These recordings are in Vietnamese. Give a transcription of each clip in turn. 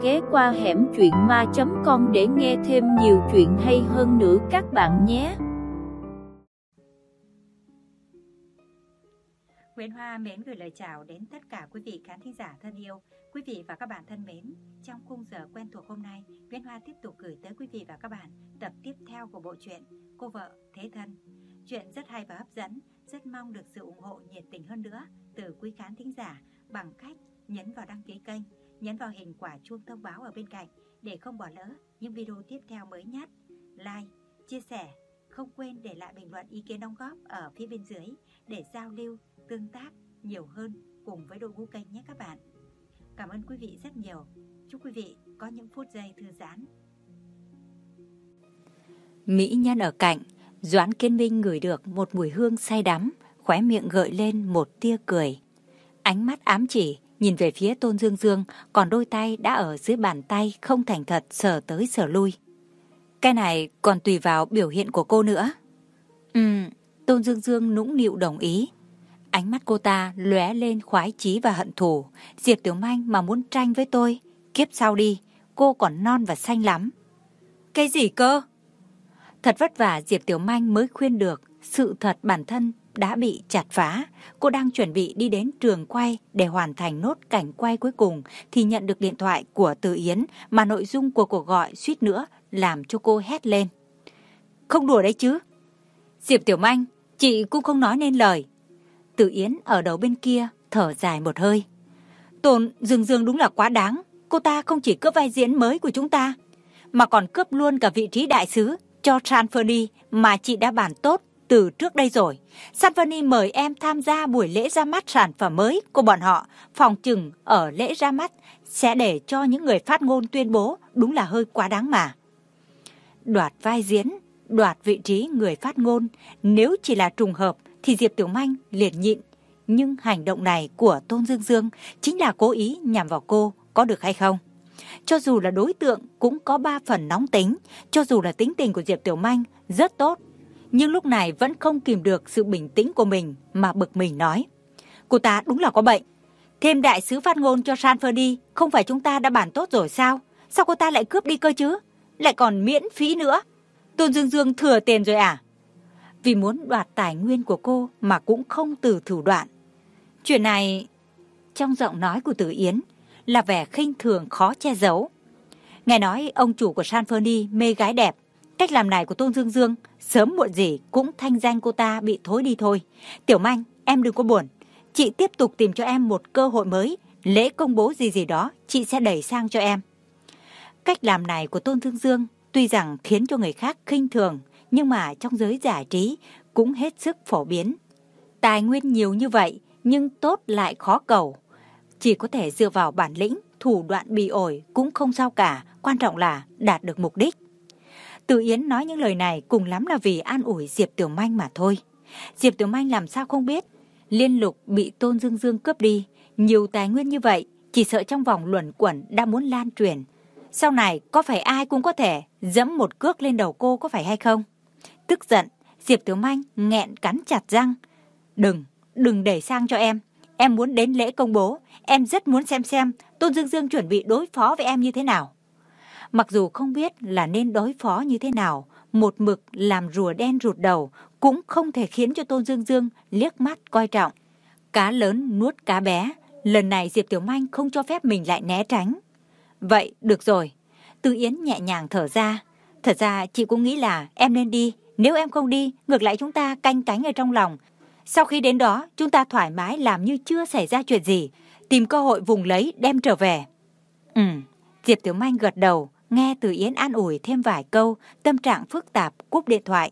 ghé qua hẻm truyện ma.com để nghe thêm nhiều chuyện hay hơn nữa các bạn nhé. Nguyễn Hoa mến gửi lời chào đến tất cả quý vị khán thính giả thân yêu. Quý vị và các bạn thân mến, trong khung giờ quen thuộc hôm nay, Nguyễn Hoa tiếp tục gửi tới quý vị và các bạn tập tiếp theo của bộ truyện Cô vợ thế thân. Chuyện rất hay và hấp dẫn, rất mong được sự ủng hộ nhiệt tình hơn nữa từ quý khán thính giả bằng cách nhấn vào đăng ký kênh, nhấn vào hình quả chuông thông báo ở bên cạnh để không bỏ lỡ những video tiếp theo mới nhất. Like, chia sẻ, không quên để lại bình luận ý kiến đóng góp ở phía bên dưới để giao lưu, tương tác nhiều hơn cùng với đội ngũ kênh nhé các bạn. Cảm ơn quý vị rất nhiều. Chúc quý vị có những phút giây thư giãn. Mỹ nhân ở cạnh, Doãn Kiến Minh ngửi được một mùi hương say đắm, khóe miệng gợi lên một tia cười. Ánh mắt ám chỉ nhìn về phía Tôn Dương Dương, còn đôi tay đã ở dưới bàn tay không thành thật sờ tới sờ lui. Cái này còn tùy vào biểu hiện của cô nữa. Tôn Dương Dương nũng nịu đồng ý. Ánh mắt cô ta lóe lên khoái chí và hận thù. Diệp Tiểu Manh mà muốn tranh với tôi, kiếp sau đi, cô còn non và xanh lắm. Cái gì cơ? Thật vất vả Diệp Tiểu Manh mới khuyên được, sự thật bản thân đã bị chặt phá. Cô đang chuẩn bị đi đến trường quay để hoàn thành nốt cảnh quay cuối cùng thì nhận được điện thoại của Từ Yến mà nội dung của cuộc gọi suýt nữa làm cho cô hét lên. Không đùa đấy chứ? Diệp Tiểu Manh, chị cũng không nói nên lời. Từ Yến ở đầu bên kia thở dài một hơi. Tôn Dương Dương đúng là quá đáng. Cô ta không chỉ cướp vai diễn mới của chúng ta mà còn cướp luôn cả vị trí đại sứ cho Sanfoni mà chị đã bàn tốt từ trước đây rồi. Sanfoni mời em tham gia buổi lễ ra mắt sản phẩm mới của bọn họ. Phòng chừng ở lễ ra mắt sẽ để cho những người phát ngôn tuyên bố, đúng là hơi quá đáng mà. Đoạt vai diễn, đoạt vị trí người phát ngôn, nếu chỉ là trùng hợp thì Diệp Tiểu Manh liền nhịn. Nhưng hành động này của Tôn Dương Dương chính là cố ý nhằm vào cô, có được hay không? Cho dù là đối tượng cũng có 3 phần nóng tính, cho dù là tính tình của Diệp Tiểu Manh rất tốt, nhưng lúc này vẫn không kìm được sự bình tĩnh của mình mà bực mình nói. Cô ta đúng là có bệnh. Thêm đại sứ phát ngôn cho Sanfoni, không phải chúng ta đã bàn tốt rồi sao? Sao cô ta lại cướp đi cơ chứ? Lại còn miễn phí nữa. Tôn Dương Dương thừa tiền rồi à? Vì muốn đoạt tài nguyên của cô mà cũng không từ thủ đoạn. Chuyện này, trong giọng nói của Từ Yến là vẻ khinh thường khó che giấu. Nghe nói ông chủ của Sanfoni mê gái đẹp, cách làm này của Tôn Dương Dương sớm muộn gì cũng thanh danh cô ta bị thối đi thôi. Tiểu Manh, em đừng có buồn. Chị tiếp tục tìm cho em một cơ hội mới. Lễ công bố gì đó chị sẽ đẩy sang cho em. Cách làm này của Tôn Dương Dương tuy rằng khiến cho người khác khinh thường, nhưng mà trong giới giải trí cũng hết sức phổ biến. Tài nguyên nhiều như vậy nhưng tốt lại khó cầu. Chỉ có thể dựa vào bản lĩnh, thủ đoạn bỉ ổi cũng không sao cả, quan trọng là đạt được mục đích. Từ Yến nói những lời này cùng lắm là vì an ủi Diệp Tiểu Manh mà thôi. Diệp Tiểu Manh làm sao không biết, Liên Lục bị Tôn Dương Dương cướp đi, nhiều tài nguyên như vậy, chỉ sợ trong vòng luẩn quẩn đã muốn lan truyền. Sau này có phải ai cũng có thể giẫm một cước lên đầu cô có phải hay không? Tức giận, Diệp Tiểu Manh nghẹn cắn chặt răng. Đừng để sang cho em. Em muốn đến lễ công bố, em rất muốn xem Tôn Dương Dương chuẩn bị đối phó với em như thế nào. Mặc dù không biết là nên đối phó như thế nào, một mực làm rùa đen rụt đầu cũng không thể khiến cho Tôn Dương Dương liếc mắt coi trọng. Cá lớn nuốt cá bé, lần này Diệp Tiểu Manh không cho phép mình lại né tránh. Vậy, được rồi. Từ Yến nhẹ nhàng thở ra. Thật ra chị cũng nghĩ là em nên đi. Nếu em không đi, ngược lại chúng ta canh cánh ở trong lòng. Sau khi đến đó, chúng ta thoải mái làm như chưa xảy ra chuyện gì, tìm cơ hội vùng lấy đem trở về. Diệp Tiểu Manh gật đầu, nghe Từ Yến an ủi thêm vài câu, tâm trạng phức tạp cúp điện thoại.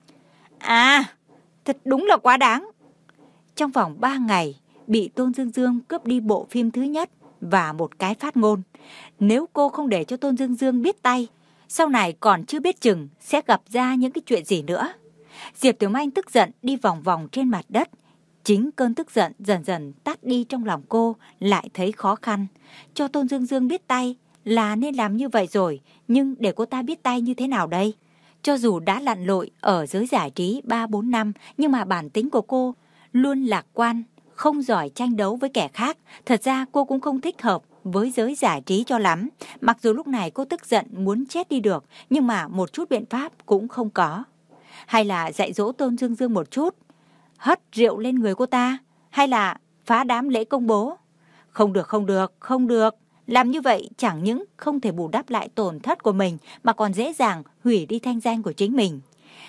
Thật đúng là quá đáng. Trong vòng 3 ngày, bị Tôn Dương Dương cướp đi bộ phim thứ nhất và một cái phát ngôn. Nếu cô không để cho Tôn Dương Dương biết tay, sau này còn chưa biết chừng sẽ gặp ra những cái chuyện gì nữa. Diệp Tiểu Manh tức giận đi vòng vòng trên mặt đất. Chính cơn tức giận dần dần tắt đi trong lòng cô, lại thấy khó khăn. Cho Tôn Dương Dương biết tay là nên làm như vậy rồi, nhưng để cô ta biết tay như thế nào đây? Cho dù đã lặn lội ở giới giải trí 3-4 năm, nhưng mà bản tính của cô luôn lạc quan, không giỏi tranh đấu với kẻ khác. Thật ra cô cũng không thích hợp với giới giải trí cho lắm. Mặc dù lúc này cô tức giận muốn chết đi được, nhưng mà một chút biện pháp cũng không có. Hay là dạy dỗ Tôn Dương Dương một chút, hất rượu lên người cô ta, hay là phá đám lễ công bố. Không được. Làm như vậy chẳng những không thể bù đắp lại tổn thất của mình mà còn dễ dàng hủy đi thanh danh của chính mình.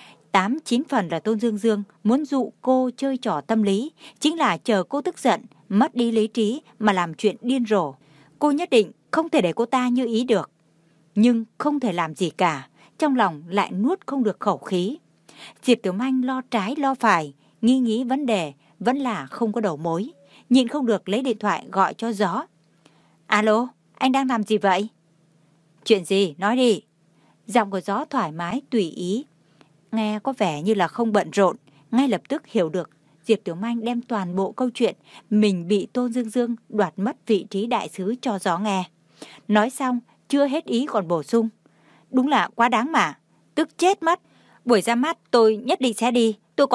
8-9 phần là Tôn Dương Dương muốn dụ cô chơi trò tâm lý, chính là chờ cô tức giận, mất đi lý trí mà làm chuyện điên rồ. Cô nhất định không thể để cô ta như ý được. Nhưng không thể làm gì cả, trong lòng lại nuốt không được khẩu khí. Diệp Tiểu Manh lo trái lo phải, nghi nghĩ vấn đề, vẫn là không có đầu mối. Nhịn không được lấy điện thoại gọi cho Gió. Alo, anh đang làm gì vậy? Chuyện gì, nói đi. Giọng của Gió thoải mái, tùy ý. Nghe có vẻ như là không bận rộn, ngay lập tức hiểu được. Diệp Tiểu Manh đem toàn bộ câu chuyện mình bị Tôn Dương Dương đoạt mất vị trí đại sứ cho Gió nghe. Nói xong, chưa hết ý còn bổ sung. Đúng là quá đáng mà, tức chết mất. Buổi ra mắt tôi nhất định sẽ đi, tôi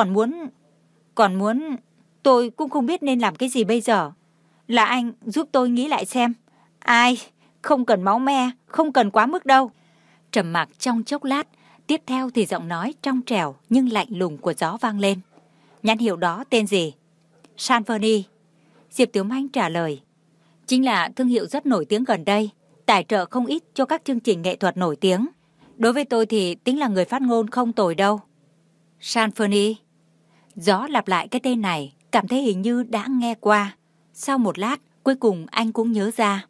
còn muốn, tôi cũng không biết nên làm cái gì bây giờ. Là anh giúp tôi nghĩ lại xem. Ai, không cần máu me, không cần quá mức đâu. Trầm mặc trong chốc lát, tiếp theo thì giọng nói trong trẻo nhưng lạnh lùng của Gió vang lên. Nhãn hiệu đó tên gì? Sanferny. Diệp Tiểu Manh trả lời. Chính là thương hiệu rất nổi tiếng gần đây, tài trợ không ít cho các chương trình nghệ thuật nổi tiếng. Đối với tôi thì tính là người phát ngôn không tồi đâu. Sanferny. Gió lặp lại cái tên này, cảm thấy hình như đã nghe qua. Sau một lát, cuối cùng anh cũng nhớ ra.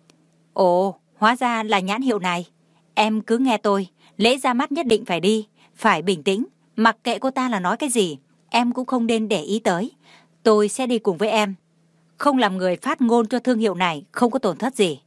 Ồ, hóa ra là nhãn hiệu này. Em cứ nghe tôi, lễ ra mắt nhất định phải đi, phải bình tĩnh, mặc kệ cô ta là nói cái gì, em cũng không nên để ý tới. Tôi sẽ đi cùng với em. Không làm người phát ngôn cho thương hiệu này, không có tổn thất gì.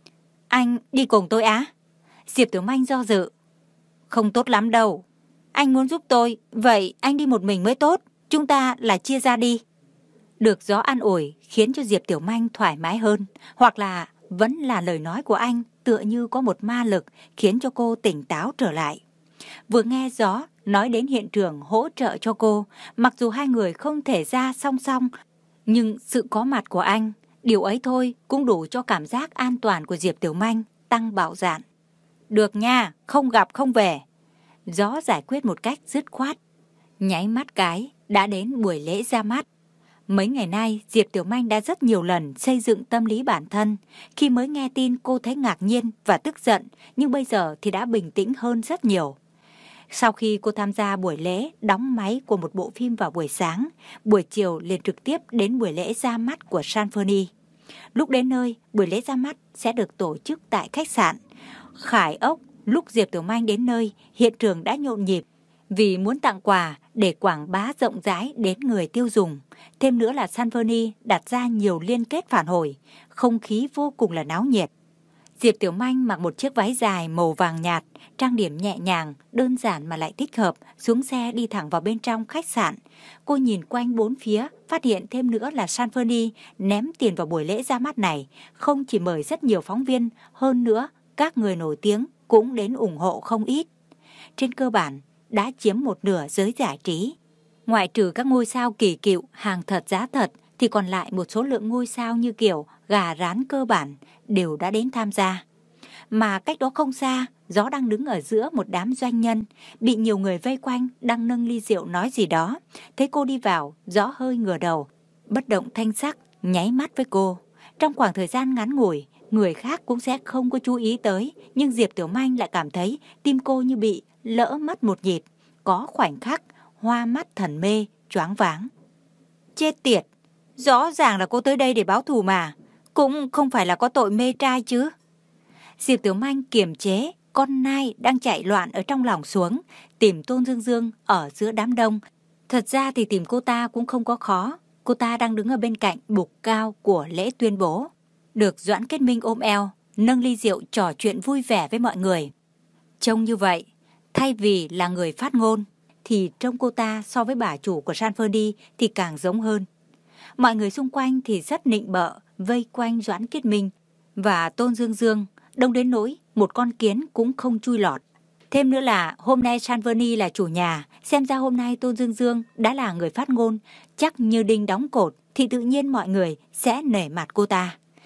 Anh đi cùng tôi á? Diệp Tiểu Manh do dự. Không tốt lắm đâu. Anh muốn giúp tôi, vậy anh đi một mình mới tốt. Chúng ta là chia ra đi. Được Gió an ủi khiến cho Diệp Tiểu Manh thoải mái hơn. Hoặc là vẫn là lời nói của anh tựa như có một ma lực khiến cho cô tỉnh táo trở lại. Vừa nghe Gió nói đến hiện trường hỗ trợ cho cô, mặc dù hai người không thể ra song song, nhưng sự có mặt của anh, điều ấy thôi cũng đủ cho cảm giác an toàn của Diệp Tiểu Manh tăng bạo dạn. Được nha, không gặp không về. Gió giải quyết một cách dứt khoát. Nháy mắt cái, đã đến buổi lễ ra mắt. Mấy ngày nay, Diệp Tiểu Manh đã rất nhiều lần xây dựng tâm lý bản thân. Khi mới nghe tin cô thấy ngạc nhiên và tức giận, nhưng bây giờ thì đã bình tĩnh hơn rất nhiều. Sau khi cô tham gia buổi lễ đóng máy của một bộ phim vào buổi sáng, buổi chiều liền trực tiếp đến buổi lễ ra mắt của Sanferny. Lúc đến nơi, buổi lễ ra mắt sẽ được tổ chức tại khách sạn Khải Ốc. Lúc Diệp Tiểu Manh đến nơi, hiện trường đã nhộn nhịp vì muốn tặng quà để quảng bá rộng rãi đến người tiêu dùng. Thêm nữa là Sanferny đặt ra nhiều liên kết phản hồi, không khí vô cùng là náo nhiệt. Diệp Tiểu Manh mặc một chiếc váy dài màu vàng nhạt, trang điểm nhẹ nhàng, đơn giản mà lại thích hợp, xuống xe đi thẳng vào bên trong khách sạn. Cô nhìn quanh bốn phía, phát hiện thêm nữa là Sanferny ném tiền vào buổi lễ ra mắt này, không chỉ mời rất nhiều phóng viên, hơn nữa các người nổi tiếng cũng đến ủng hộ không ít. Trên cơ bản, đã chiếm một nửa giới giải trí. Ngoại trừ các ngôi sao kỳ cựu, hàng thật giá thật, thì còn lại một số lượng ngôi sao như kiểu gà rán cơ bản đều đã đến tham gia. Mà cách đó không xa, Gió đang đứng ở giữa một đám doanh nhân, bị nhiều người vây quanh, đang nâng ly rượu nói gì đó. Thấy cô đi vào, Gió hơi ngửa đầu, bất động thanh sắc, nháy mắt với cô. Trong khoảng thời gian ngắn ngủi, người khác cũng sẽ không có chú ý tới, nhưng Diệp Tiểu Manh lại cảm thấy tim cô như bị lỡ mất một nhịp, có khoảnh khắc hoa mắt thần mê, choáng váng. Chết tiệt, rõ ràng là cô tới đây để báo thù mà, cũng không phải là có tội mê trai chứ. Diệp Tiểu Manh kiềm chế con nai đang chạy loạn ở trong lòng xuống, tìm Tôn Dương Dương ở giữa đám đông. Thật ra thì tìm cô ta cũng không có khó, cô ta đang đứng ở bên cạnh bục cao của lễ tuyên bố. Được Doãn Kết Minh ôm eo, nâng ly rượu trò chuyện vui vẻ với mọi người. Trông như vậy, thay vì là người phát ngôn, thì trông cô ta so với bà chủ của Sanferny thì càng giống hơn. Mọi người xung quanh thì rất nịnh bợ, vây quanh Doãn Kết Minh và Tôn Dương Dương, đông đến nỗi một con kiến cũng không chui lọt. Thêm nữa là hôm nay Sanferny là chủ nhà, xem ra hôm nay Tôn Dương Dương đã là người phát ngôn, chắc như đinh đóng cột thì tự nhiên mọi người sẽ nể mặt cô ta.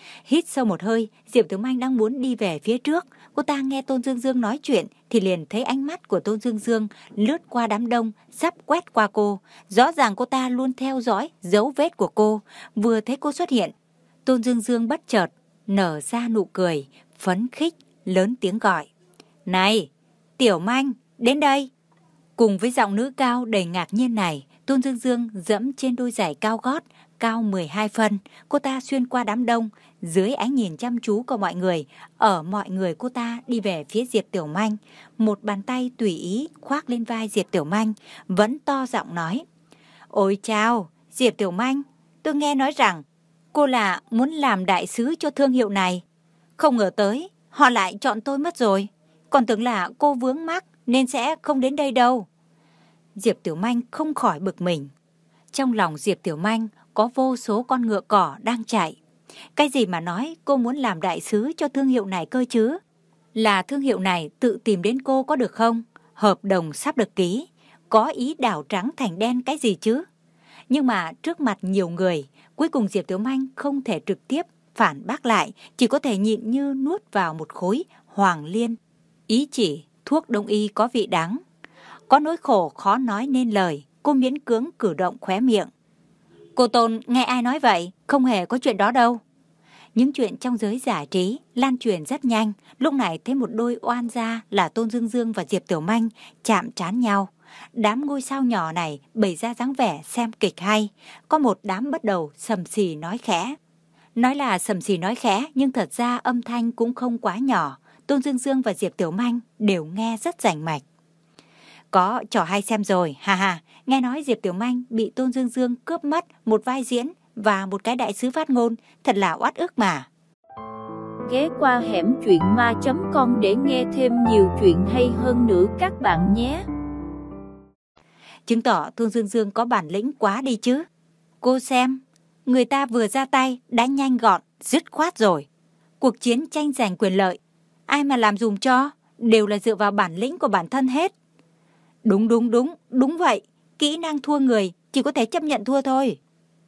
Hít sâu một hơi, Diệp Tiểu Manh đang muốn đi về phía trước. Cô ta nghe Tôn Dương Dương nói chuyện thì liền thấy ánh mắt của Tôn Dương Dương lướt qua đám đông, sắp quét qua cô. Rõ ràng cô ta luôn theo dõi dấu vết của cô. Vừa thấy cô xuất hiện, Tôn Dương Dương bất chợt nở ra nụ cười, phấn khích, lớn tiếng gọi. Này, Tiểu Manh, đến đây. Cùng với giọng nữ cao đầy ngạc nhiên này, Tôn Dương Dương dẫm trên đôi giày cao gót, cao 12 phân. Cô ta xuyên qua đám đông, dưới ánh nhìn chăm chú của mọi người. Ở mọi người cô ta đi về phía Diệp Tiểu Manh. Một bàn tay tùy ý khoác lên vai Diệp Tiểu Manh, vẫn to giọng nói. Ôi chào, Diệp Tiểu Manh, tôi nghe nói rằng cô là muốn làm đại sứ cho thương hiệu này. Không ngờ tới, họ lại chọn tôi mất rồi. Còn tưởng là cô vướng mắc nên sẽ không đến đây đâu. Diệp Tiểu Manh không khỏi bực mình. Trong lòng Diệp Tiểu Manh có vô số con ngựa cỏ đang chạy. Cái gì mà nói cô muốn làm đại sứ cho thương hiệu này cơ chứ? Là thương hiệu này tự tìm đến cô có được không? Hợp đồng sắp được ký, có ý đảo trắng thành đen cái gì chứ? Nhưng mà trước mặt nhiều người, cuối cùng Diệp Tiểu Manh không thể trực tiếp phản bác lại, chỉ có thể nhịn như nuốt vào một khối hoàng liên. Ý chỉ thuốc đông y có vị đắng. Có nỗi khổ khó nói nên lời, cô miễn cưỡng cử động khóe miệng. Cô Tôn nghe ai nói vậy? Không hề có chuyện đó đâu. Những chuyện trong giới giải trí lan truyền rất nhanh. Lúc này thấy một đôi oan gia là Tôn Dương Dương và Diệp Tiểu Manh chạm trán nhau. Đám ngôi sao nhỏ này bày ra dáng vẻ xem kịch hay. Có một đám bắt đầu sầm xì nói khẽ. Nói là sầm xì nói khẽ, nhưng thật ra âm thanh cũng không quá nhỏ. Tôn Dương Dương và Diệp Tiểu Manh đều nghe rất rành mạch. Có trò hay xem rồi, ha ha. Nghe nói Diệp Tiểu Manh bị Tôn Dương Dương cướp mất một vai diễn và một cái đại sứ phát ngôn, thật là oát ức mà. Ghé qua hẻm truyện ma.com để nghe thêm nhiều chuyện hay hơn nữa các bạn nhé. Chứng tỏ Tôn Dương Dương có bản lĩnh quá đi chứ. Cô xem, người ta vừa ra tay đã nhanh gọn, dứt khoát rồi. Cuộc chiến tranh giành quyền lợi, ai mà làm dùm cho, đều là dựa vào bản lĩnh của bản thân hết. Đúng vậy. Kỹ năng thua người chỉ có thể chấp nhận thua thôi.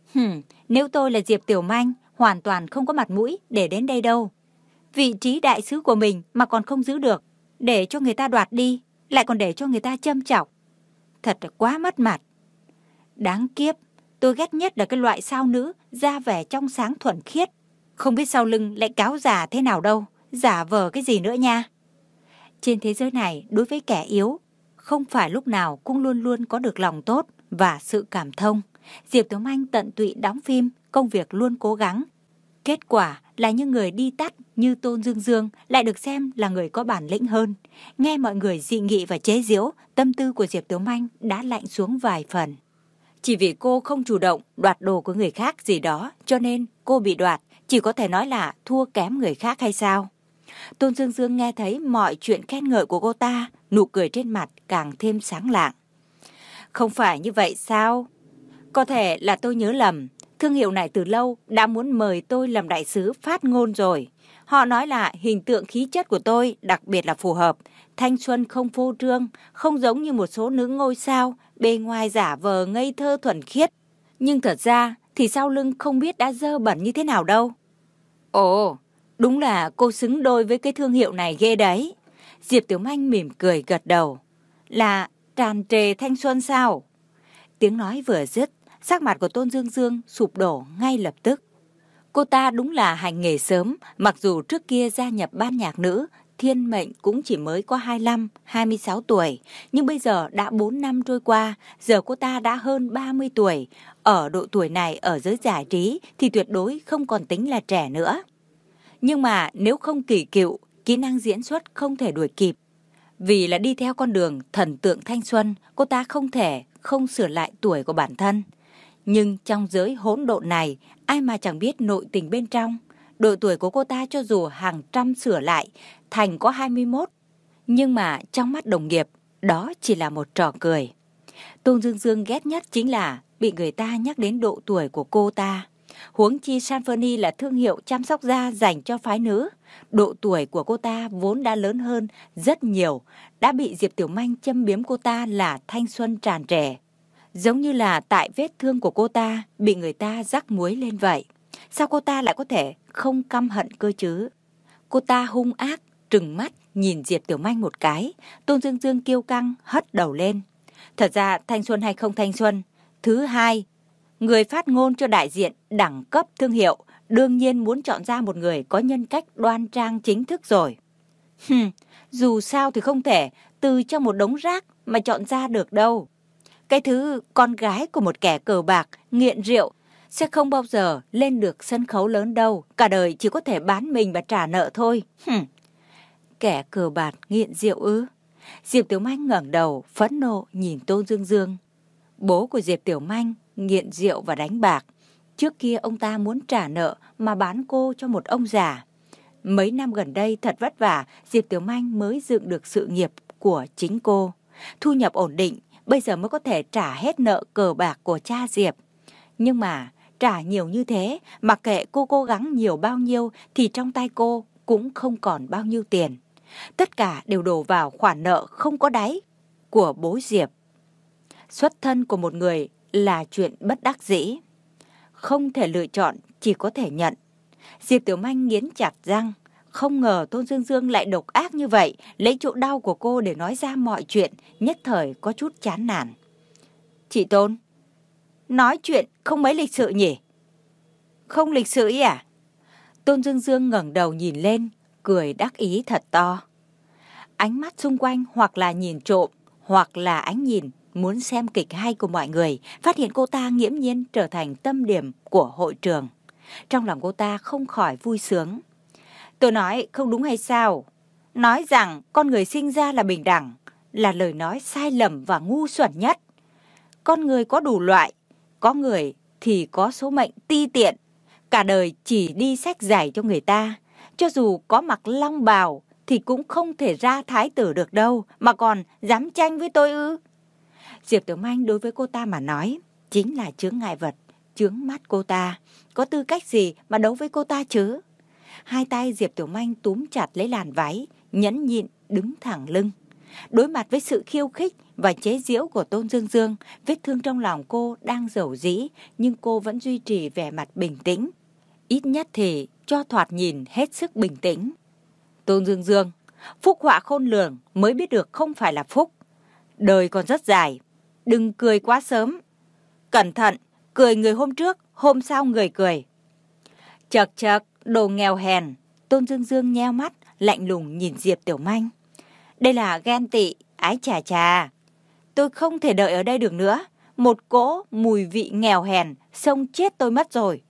Nếu tôi là Diệp Tiểu Manh, hoàn toàn không có mặt mũi để đến đây đâu. Vị trí đại sứ của mình mà còn không giữ được, để cho người ta đoạt đi, lại còn để cho người ta châm chọc. Thật là quá mất mặt. Đáng kiếp, tôi ghét nhất là cái loại sao nữ da vẻ trong sáng thuần khiết. Không biết sau lưng lại cáo giả thế nào đâu, giả vờ cái gì nữa nha. Trên thế giới này, đối với kẻ yếu, không phải lúc nào cũng luôn luôn có được lòng tốt và sự cảm thông. Diệp Tiểu Manh tận tụy đóng phim, công việc luôn cố gắng. Kết quả là những người đi tắt như Tôn Dương Dương lại được xem là người có bản lĩnh hơn. Nghe mọi người dị nghị và chế giễu, tâm tư của Diệp Tiểu Manh đã lạnh xuống vài phần. Chỉ vì cô không chủ động đoạt đồ của người khác gì đó, cho nên cô bị đoạt, chỉ có thể nói là thua kém người khác hay sao? Tôn Dương Dương nghe thấy mọi chuyện khen ngợi của cô ta, nụ cười trên mặt càng thêm sáng lạng. Không phải như vậy sao? Có thể là tôi nhớ lầm, thương hiệu này từ lâu đã muốn mời tôi làm đại sứ phát ngôn rồi. Họ nói là hình tượng khí chất của tôi đặc biệt là phù hợp, thanh xuân không phô trương, không giống như một số nữ ngôi sao, bề ngoài giả vờ ngây thơ thuần khiết. Nhưng thật ra thì sau lưng không biết đã dơ bẩn như thế nào đâu. Ồ, đúng là cô xứng đôi với cái thương hiệu này ghê đấy. Diệp Tiểu Manh mỉm cười gật đầu. Là tràn trề thanh xuân sao? Tiếng nói vừa dứt, sắc mặt của Tôn Dương Dương sụp đổ ngay lập tức. Cô ta đúng là hành nghề sớm, mặc dù trước kia gia nhập ban nhạc nữ, thiên mệnh cũng chỉ mới có 25, 26 tuổi. Nhưng bây giờ đã 4 năm trôi qua, giờ cô ta đã hơn 30 tuổi. Ở độ tuổi này ở giới giải trí thì tuyệt đối không còn tính là trẻ nữa. Nhưng mà nếu không kỳ cựu, kỹ năng diễn xuất không thể đuổi kịp. Vì là đi theo con đường thần tượng thanh xuân, cô ta không thể không sửa lại tuổi của bản thân. Nhưng trong giới hỗn độn này, ai mà chẳng biết nội tình bên trong. Độ tuổi của cô ta cho dù hàng trăm sửa lại, thành có 21. Nhưng mà trong mắt đồng nghiệp, đó chỉ là một trò cười. Tôn Dương Dương ghét nhất chính là bị người ta nhắc đến độ tuổi của cô ta. Huống chi Sanferny là thương hiệu chăm sóc da dành cho phái nữ. Độ tuổi của cô ta vốn đã lớn hơn rất nhiều, đã bị Diệp Tiểu Manh châm biếm cô ta là thanh xuân tràn trề. Giống như là tại vết thương của cô ta bị người ta rắc muối lên vậy. Sao cô ta lại có thể không căm hận cơ chứ? Cô ta hung ác, trừng mắt, nhìn Diệp Tiểu Manh một cái. Tôn Dương Dương kiêu căng, hất đầu lên. Thật ra thanh xuân hay không thanh xuân. Thứ hai, người phát ngôn cho đại diện đẳng cấp thương hiệu đương nhiên muốn chọn ra một người có nhân cách đoan trang chính thức rồi. Dù sao thì không thể từ trong một đống rác mà chọn ra được đâu. Cái thứ con gái của một kẻ cờ bạc, nghiện rượu sẽ không bao giờ lên được sân khấu lớn đâu. Cả đời chỉ có thể bán mình và trả nợ thôi. Kẻ cờ bạc nghiện rượu ư? Diệp Tiểu Manh ngẩng đầu, phẫn nộ nhìn Tôn Dương Dương. Bố của Diệp Tiểu Manh nghiện rượu và đánh bạc. Trước kia ông ta muốn trả nợ mà bán cô cho một ông già. Mấy năm gần đây thật vất vả, Diệp Tiểu Manh mới dựng được sự nghiệp của chính cô. Thu nhập ổn định, bây giờ mới có thể trả hết nợ cờ bạc của cha Diệp. Nhưng mà trả nhiều như thế, mặc kệ cô cố gắng nhiều bao nhiêu thì trong tay cô cũng không còn bao nhiêu tiền. Tất cả đều đổ vào khoản nợ không có đáy của bố Diệp. Xuất thân của một người là chuyện bất đắc dĩ. Không thể lựa chọn, chỉ có thể nhận. Diệp Tiểu Manh nghiến chặt răng. Không ngờ Tôn Dương Dương lại độc ác như vậy, lấy chỗ đau của cô để nói ra mọi chuyện, nhất thời có chút chán nản. Chị Tôn, nói chuyện không mấy lịch sự nhỉ? Không lịch sự ý à? Tôn Dương Dương ngẩng đầu nhìn lên, cười đắc ý thật to. Ánh mắt xung quanh hoặc là nhìn trộm, hoặc là ánh nhìn muốn xem kịch hay của mọi người, phát hiện cô ta nghiễm nhiên trở thành tâm điểm của hội trường. Trong lòng cô ta không khỏi vui sướng. Tôi nói không đúng hay sao? Nói rằng con người sinh ra là bình đẳng, là lời nói sai lầm và ngu xuẩn nhất. Con người có đủ loại, có người thì có số mệnh ti tiện, cả đời chỉ đi xách giày cho người ta. Cho dù có mặc long bào thì cũng không thể ra thái tử được đâu, mà còn dám tranh với tôi ư? Diệp Tiểu Manh đối với cô ta mà nói chính là chướng ngại vật, chướng mắt cô ta. Có tư cách gì mà đấu với cô ta chứ? Hai tay Diệp Tiểu Manh túm chặt lấy làn váy, nhẫn nhịn đứng thẳng lưng. Đối mặt với sự khiêu khích và chế giễu của Tôn Dương Dương, vết thương trong lòng cô đang dầu dĩ, nhưng cô vẫn duy trì vẻ mặt bình tĩnh. Ít nhất thì cho thoạt nhìn hết sức bình tĩnh. Tôn Dương Dương, phúc họa khôn lường mới biết được không phải là phúc. Đời còn rất dài, đừng cười quá sớm. Cẩn thận, cười người hôm trước, hôm sau người cười. Chật chật, đồ nghèo hèn. Tôn Dương Dương nheo mắt, lạnh lùng nhìn Diệp Tiểu Manh. Đây là ghen tị, ái chà chà. Tôi không thể đợi ở đây được nữa. Một cỗ mùi vị nghèo hèn, xông chết tôi mất rồi.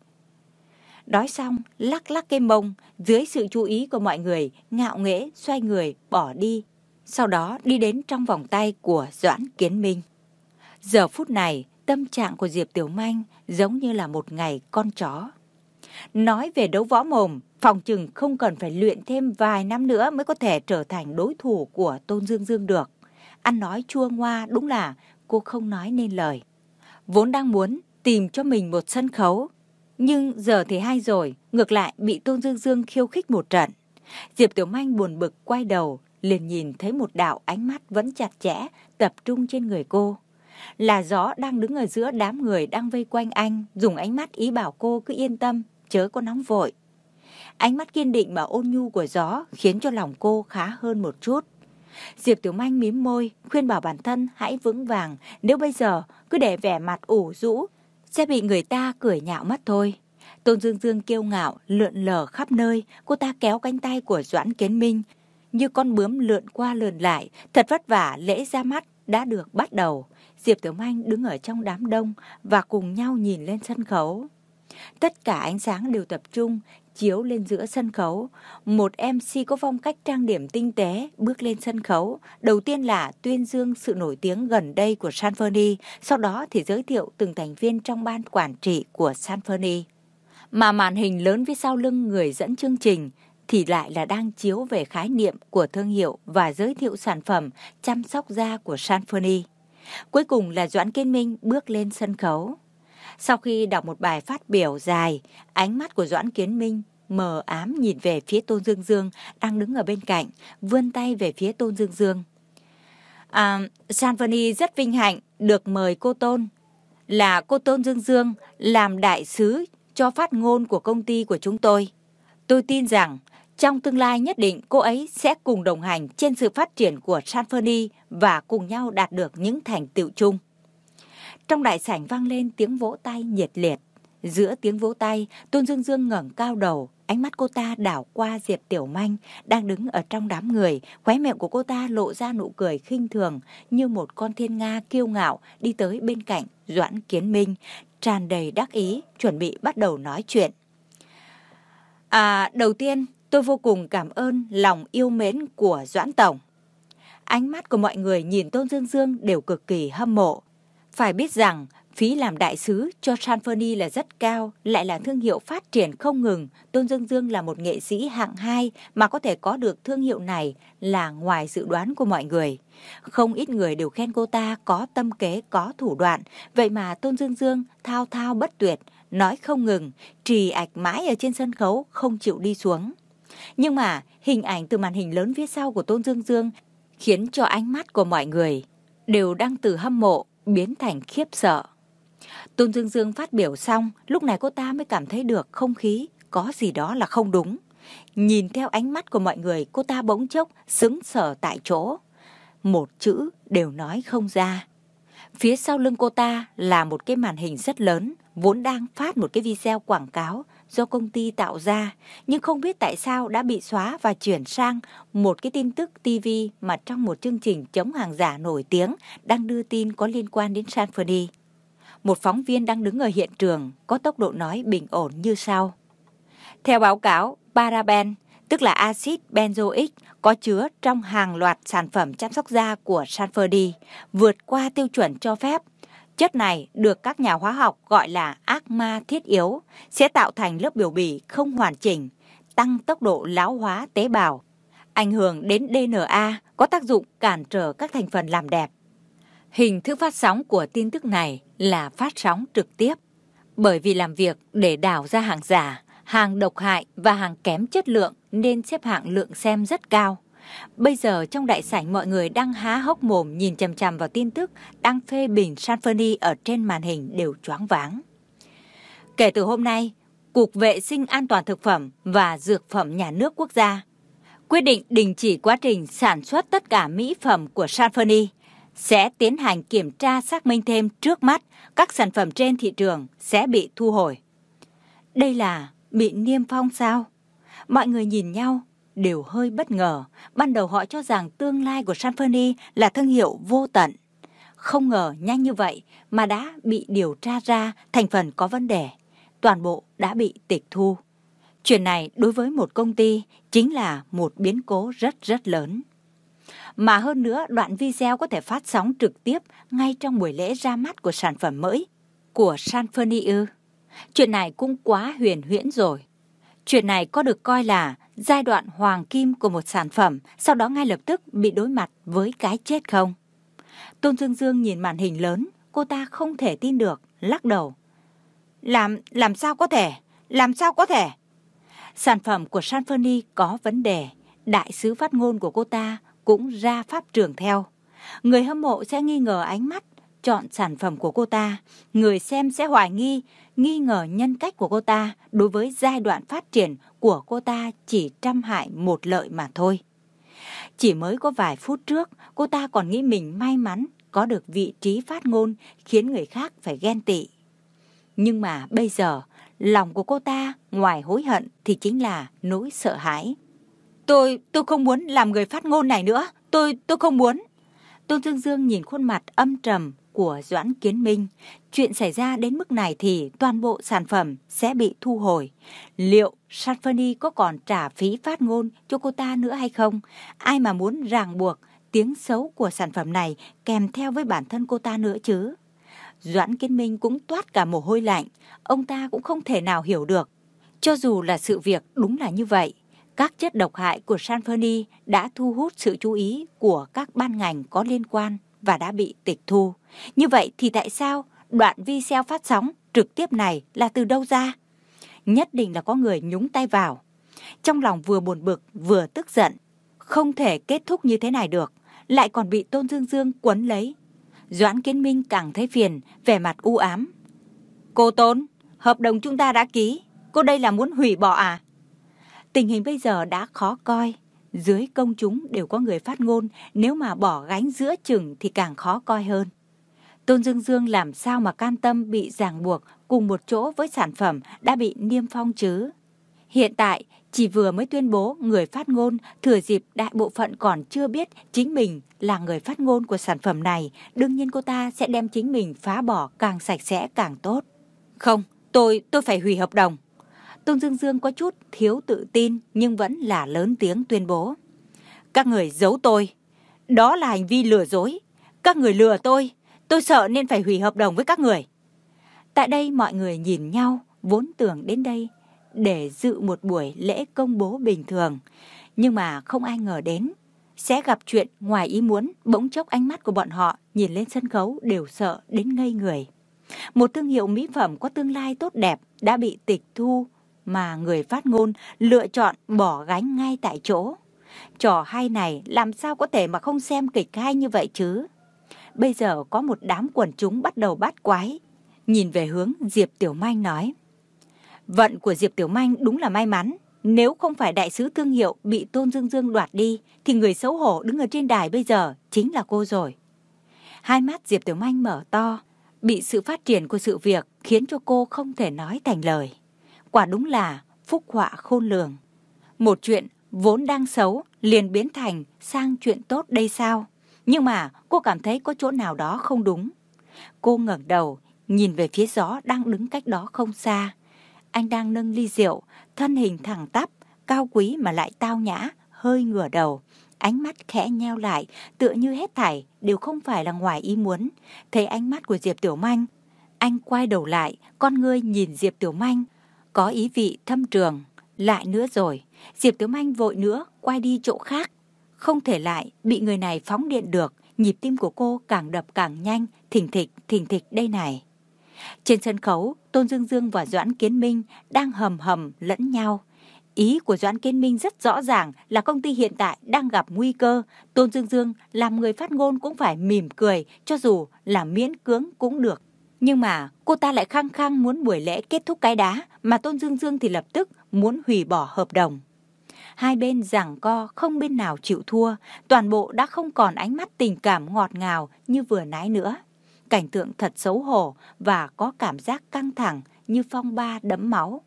Nói xong, lắc lắc cái mông, dưới sự chú ý của mọi người, ngạo nghễ xoay người bỏ đi. Sau đó đi đến trong vòng tay của Doãn Kiến Minh. Giờ phút này, tâm trạng của Diệp Tiểu Manh giống như là một ngày con chó. Nói về đấu võ mồm, phòng chừng không cần phải luyện thêm vài năm nữa mới có thể trở thành đối thủ của Tôn Dương Dương được. Ăn nói chua ngoa, đúng là cô không nói nên lời. Vốn đang muốn tìm cho mình một sân khấu, nhưng giờ thì hay rồi, ngược lại bị Tôn Dương Dương khiêu khích một trận. Diệp Tiểu Manh buồn bực quay đầu, liền nhìn thấy một đạo ánh mắt vẫn chặt chẽ tập trung trên người cô. Là Gió đang đứng ở giữa đám người đang vây quanh anh, dùng ánh mắt ý bảo cô cứ yên tâm, chớ có nóng vội. Ánh mắt kiên định mà ôn nhu của Gió khiến cho lòng cô khá hơn một chút. Diệp Tiểu Manh mím môi, khuyên bảo bản thân hãy vững vàng, nếu bây giờ cứ để vẻ mặt ủ rũ, sẽ bị người ta cười nhạo mất thôi. Tôn Dương Dương kiêu ngạo, lượn lờ khắp nơi, cô ta kéo cánh tay của Doãn Kiến Minh, như con bướm lượn qua lượn lại, thật vất vả lễ ra mắt đã được bắt đầu. Diệp Tiểu Manh đứng ở trong đám đông và cùng nhau nhìn lên sân khấu. Tất cả ánh sáng đều tập trung, chiếu lên giữa sân khấu. Một MC có phong cách trang điểm tinh tế bước lên sân khấu. Đầu tiên là tuyên dương sự nổi tiếng gần đây của Sanfernie, sau đó thì giới thiệu từng thành viên trong ban quản trị của Sanfernie. Mà màn hình lớn phía sau lưng người dẫn chương trình thì lại là đang chiếu về khái niệm của thương hiệu và giới thiệu sản phẩm chăm sóc da của Sanfernie. Cuối cùng là Doãn Kiến Minh bước lên sân khấu. Sau khi đọc một bài phát biểu dài, ánh mắt của Doãn Kiến Minh mờ ám nhìn về phía Tôn Dương Dương đang đứng ở bên cạnh, vươn tay về phía Tôn Dương Dương. Sanfernie rất vinh hạnh được mời cô Tôn, là cô Tôn Dương Dương làm đại sứ cho phát ngôn của công ty của chúng tôi. Tôi tin rằng trong tương lai nhất định cô ấy sẽ cùng đồng hành trên sự phát triển của Symphony và cùng nhau đạt được những thành tựu chung. Trong đại sảnh vang lên tiếng vỗ tay nhiệt liệt. Giữa tiếng vỗ tay, Tôn Dương Dương ngẩng cao đầu, ánh mắt cô ta đảo qua Diệp Tiểu Manh đang đứng ở trong đám người, khóe miệng của cô ta lộ ra nụ cười khinh thường như một con thiên nga kiêu ngạo đi tới bên cạnh Doãn Kiến Minh, tràn đầy đắc ý, chuẩn bị bắt đầu nói chuyện. Đầu tiên, tôi vô cùng cảm ơn lòng yêu mến của Doãn Tổng. Ánh mắt của mọi người nhìn Tôn Dương Dương đều cực kỳ hâm mộ. Phải biết rằng, phí làm đại sứ cho Symphony là rất cao, lại là thương hiệu phát triển không ngừng. Tôn Dương Dương là một nghệ sĩ hạng 2 mà có thể có được thương hiệu này là ngoài dự đoán của mọi người. Không ít người đều khen cô ta có tâm kế, có thủ đoạn. Vậy mà Tôn Dương Dương thao thao bất tuyệt, nói không ngừng, trì ạch mãi ở trên sân khấu, không chịu đi xuống. Nhưng mà hình ảnh từ màn hình lớn phía sau của Tôn Dương Dương khiến cho ánh mắt của mọi người đều đang từ hâm mộ biến thành khiếp sợ. Tôn Dương Dương phát biểu xong, lúc này cô ta mới cảm thấy được không khí có gì đó là không đúng. Nhìn theo ánh mắt của mọi người, cô ta bỗng chốc sững sờ tại chỗ. Một chữ đều nói không ra. Phía sau lưng cô ta là một cái màn hình rất lớn, vốn đang phát một cái video quảng cáo do công ty tạo ra, nhưng không biết tại sao đã bị xóa và chuyển sang một cái tin tức TV mà trong một chương trình chống hàng giả nổi tiếng đang đưa tin có liên quan đến Symphony. Một phóng viên đang đứng ở hiện trường có tốc độ nói bình ổn như sau. Theo báo cáo, paraben, tức là axit benzoic, có chứa trong hàng loạt sản phẩm chăm sóc da của Symphony, vượt qua tiêu chuẩn cho phép. Chất này được các nhà hóa học gọi là ác ma thiết yếu, sẽ tạo thành lớp biểu bì không hoàn chỉnh, tăng tốc độ lão hóa tế bào, ảnh hưởng đến DNA, có tác dụng cản trở các thành phần làm đẹp. Hình thức phát sóng của tin tức này là phát sóng trực tiếp, bởi vì làm việc để đào ra hàng giả, hàng độc hại và hàng kém chất lượng nên xếp hạng lượng xem rất cao. Bây giờ trong đại sảnh mọi người đang há hốc mồm nhìn chằm chằm vào tin tức đang phê bình Symphony ở trên màn hình đều choáng váng. Kể từ hôm nay, Cục Vệ sinh An toàn Thực phẩm và Dược phẩm Nhà nước Quốc gia quyết định đình chỉ quá trình sản xuất tất cả mỹ phẩm của Symphony, sẽ tiến hành kiểm tra xác minh thêm trước mắt các sản phẩm trên thị trường sẽ bị thu hồi. Đây là bị niêm phong sao? Mọi người nhìn nhau đều hơi bất ngờ. Ban đầu họ cho rằng tương lai của Symphony là thương hiệu vô tận. Không ngờ nhanh như vậy mà đã bị điều tra ra thành phần có vấn đề. Toàn bộ đã bị tịch thu. Chuyện này đối với một công ty chính là một biến cố rất lớn. Mà hơn nữa, đoạn video có thể phát sóng trực tiếp ngay trong buổi lễ ra mắt của sản phẩm mới của Symphony ư? Chuyện này cũng quá huyền huyễn rồi. Chuyện này có được coi là giai đoạn hoàng kim của một sản phẩm, sau đó ngay lập tức bị đối mặt với cái chết không? Tôn Dương Dương nhìn màn hình lớn, cô ta không thể tin được, lắc đầu. Làm sao có thể? Làm sao có thể? Sản phẩm của Symphony có vấn đề, đại sứ phát ngôn của cô ta cũng ra pháp trường theo. Người hâm mộ sẽ nghi ngờ ánh mắt, chọn sản phẩm của cô ta. Người xem sẽ hoài nghi ngờ nhân cách của cô ta đối với giai đoạn phát triển của cô ta chỉ trăm hại một lợi mà thôi. Chỉ mới có vài phút trước, cô ta còn nghĩ mình may mắn có được vị trí phát ngôn khiến người khác phải ghen tị. Nhưng mà bây giờ, lòng của cô ta ngoài hối hận thì chính là nỗi sợ hãi. Tôi không muốn làm người phát ngôn này nữa. Tôi không muốn. Tôn Dương Dương nhìn khuôn mặt âm trầm của Doãn Kiến Minh. Chuyện xảy ra đến mức này thì toàn bộ sản phẩm sẽ bị thu hồi. Liệu Symphony có còn trả phí phát ngôn cho cô ta nữa hay không? Ai mà muốn ràng buộc tiếng xấu của sản phẩm này kèm theo với bản thân cô ta nữa chứ? Doãn Kiến Minh cũng toát cả mồ hôi lạnh. Ông ta cũng không thể nào hiểu được. Cho dù là sự việc đúng là như vậy, các chất độc hại của Symphony đã thu hút sự chú ý của các ban ngành có liên quan và đã bị tịch thu. Như vậy thì tại sao đoạn video phát sóng trực tiếp này là từ đâu ra? Nhất định là có người nhúng tay vào. Trong lòng vừa buồn bực vừa tức giận. Không thể kết thúc như thế này được, lại còn bị Tôn Dương Dương quấn lấy. Doãn Kiến Minh càng thấy phiền, vẻ mặt u ám. Cô Tôn, Hợp đồng chúng ta đã ký, cô đây là muốn hủy bỏ à? Tình hình bây giờ đã khó coi. Dưới công chúng đều có người phát ngôn, nếu mà bỏ gánh giữa chừng thì càng khó coi hơn. Tôn Dương Dương làm sao mà cam tâm bị ràng buộc cùng một chỗ với sản phẩm đã bị niêm phong chứ? Hiện tại, chỉ vừa mới tuyên bố người phát ngôn, thừa dịp đại bộ phận còn chưa biết chính mình là người phát ngôn của sản phẩm này, đương nhiên cô ta sẽ đem chính mình phá bỏ càng sạch sẽ càng tốt. Không, tôi phải hủy hợp đồng. Tôn Dương Dương có chút thiếu tự tin nhưng vẫn là lớn tiếng tuyên bố. Các người giấu tôi, đó là hành vi lừa dối. Các người lừa tôi sợ nên phải hủy hợp đồng với các người. Tại đây mọi người nhìn nhau, vốn tưởng đến đây để dự một buổi lễ công bố bình thường. Nhưng mà không ai ngờ đến sẽ gặp chuyện ngoài ý muốn. Bỗng chốc ánh mắt của bọn họ nhìn lên sân khấu đều sợ đến ngây người. Một thương hiệu mỹ phẩm có tương lai tốt đẹp đã bị tịch thu, mà người phát ngôn lựa chọn bỏ gánh ngay tại chỗ. Trò hay này làm sao có thể mà không xem kịch hay như vậy chứ? Bây giờ có một đám quần chúng bắt đầu bắt quái. Nhìn về hướng Diệp Tiểu Manh nói. Vận của Diệp Tiểu Manh đúng là may mắn. Nếu không phải đại sứ thương hiệu bị Tôn Dương Dương đoạt đi, thì người xấu hổ đứng ở trên đài bây giờ chính là cô rồi. Hai mắt Diệp Tiểu Manh mở to. Bị sự phát triển của sự việc khiến cho cô không thể nói thành lời. Quả đúng là phúc họa khôn lường. Một chuyện vốn đang xấu liền biến thành sang chuyện tốt đây sao? Nhưng mà cô cảm thấy có chỗ nào đó không đúng. Cô ngẩng đầu, nhìn về phía Gió đang đứng cách đó không xa. Anh đang nâng ly rượu, thân hình thẳng tắp, cao quý mà lại tao nhã, hơi ngửa đầu. Ánh mắt khẽ nheo lại, tựa như hết thảy đều không phải là ngoài ý muốn. Thấy ánh mắt của Diệp Tiểu Manh, anh quay đầu lại, con ngươi nhìn Diệp Tiểu Manh, có ý vị thâm trường. Lại nữa rồi, Diệp Tiểu Manh vội nữa, quay đi chỗ khác. Không thể lại bị người này phóng điện được, nhịp tim của cô càng đập càng nhanh, thình thịch đây này. Trên sân khấu, Tôn Dương Dương và Doãn Kiến Minh đang hầm hầm lẫn nhau. Ý của Doãn Kiến Minh rất rõ ràng là công ty hiện tại đang gặp nguy cơ. Tôn Dương Dương làm người phát ngôn cũng phải mỉm cười, cho dù là miễn cưỡng cũng được. Nhưng mà cô ta lại khăng khăng muốn buổi lễ kết thúc cái đá, mà Tôn Dương Dương thì lập tức muốn hủy bỏ hợp đồng. Hai bên giằng co không bên nào chịu thua, toàn bộ đã không còn ánh mắt tình cảm ngọt ngào như vừa nãy nữa. Cảnh tượng thật xấu hổ và có cảm giác căng thẳng như phong ba đẫm máu.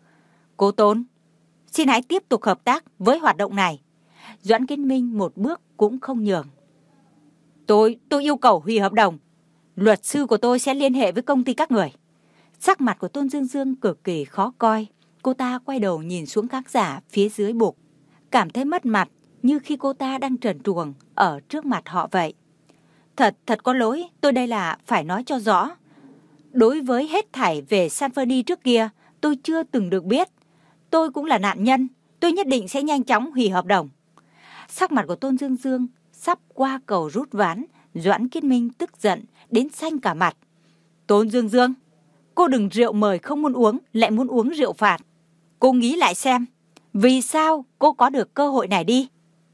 Cô Tôn, xin hãy tiếp tục hợp tác với hoạt động này. Doãn Kiến Minh một bước cũng không nhường. Tôi yêu cầu hủy hợp đồng. Luật sư của tôi sẽ liên hệ với công ty các người. Sắc mặt của Tôn Dương Dương cực kỳ khó coi. Cô ta quay đầu nhìn xuống khán giả phía dưới bục, cảm thấy mất mặt như khi cô ta đang trần truồng ở trước mặt họ vậy. Thật có lỗi, tôi đây là phải nói cho rõ. Đối với hết thảy về Sanford trước kia, tôi chưa từng được biết. Tôi cũng là nạn nhân, tôi nhất định sẽ nhanh chóng hủy hợp đồng. Sắc mặt của Tôn Dương Dương sắp qua cầu rút ván, Doãn Kiến Minh tức giận đến xanh cả mặt. Tôn Dương Dương, cô đừng rượu mời không muốn uống, lại muốn uống rượu phạt. Cô nghĩ lại xem, vì sao cô có được cơ hội này đi?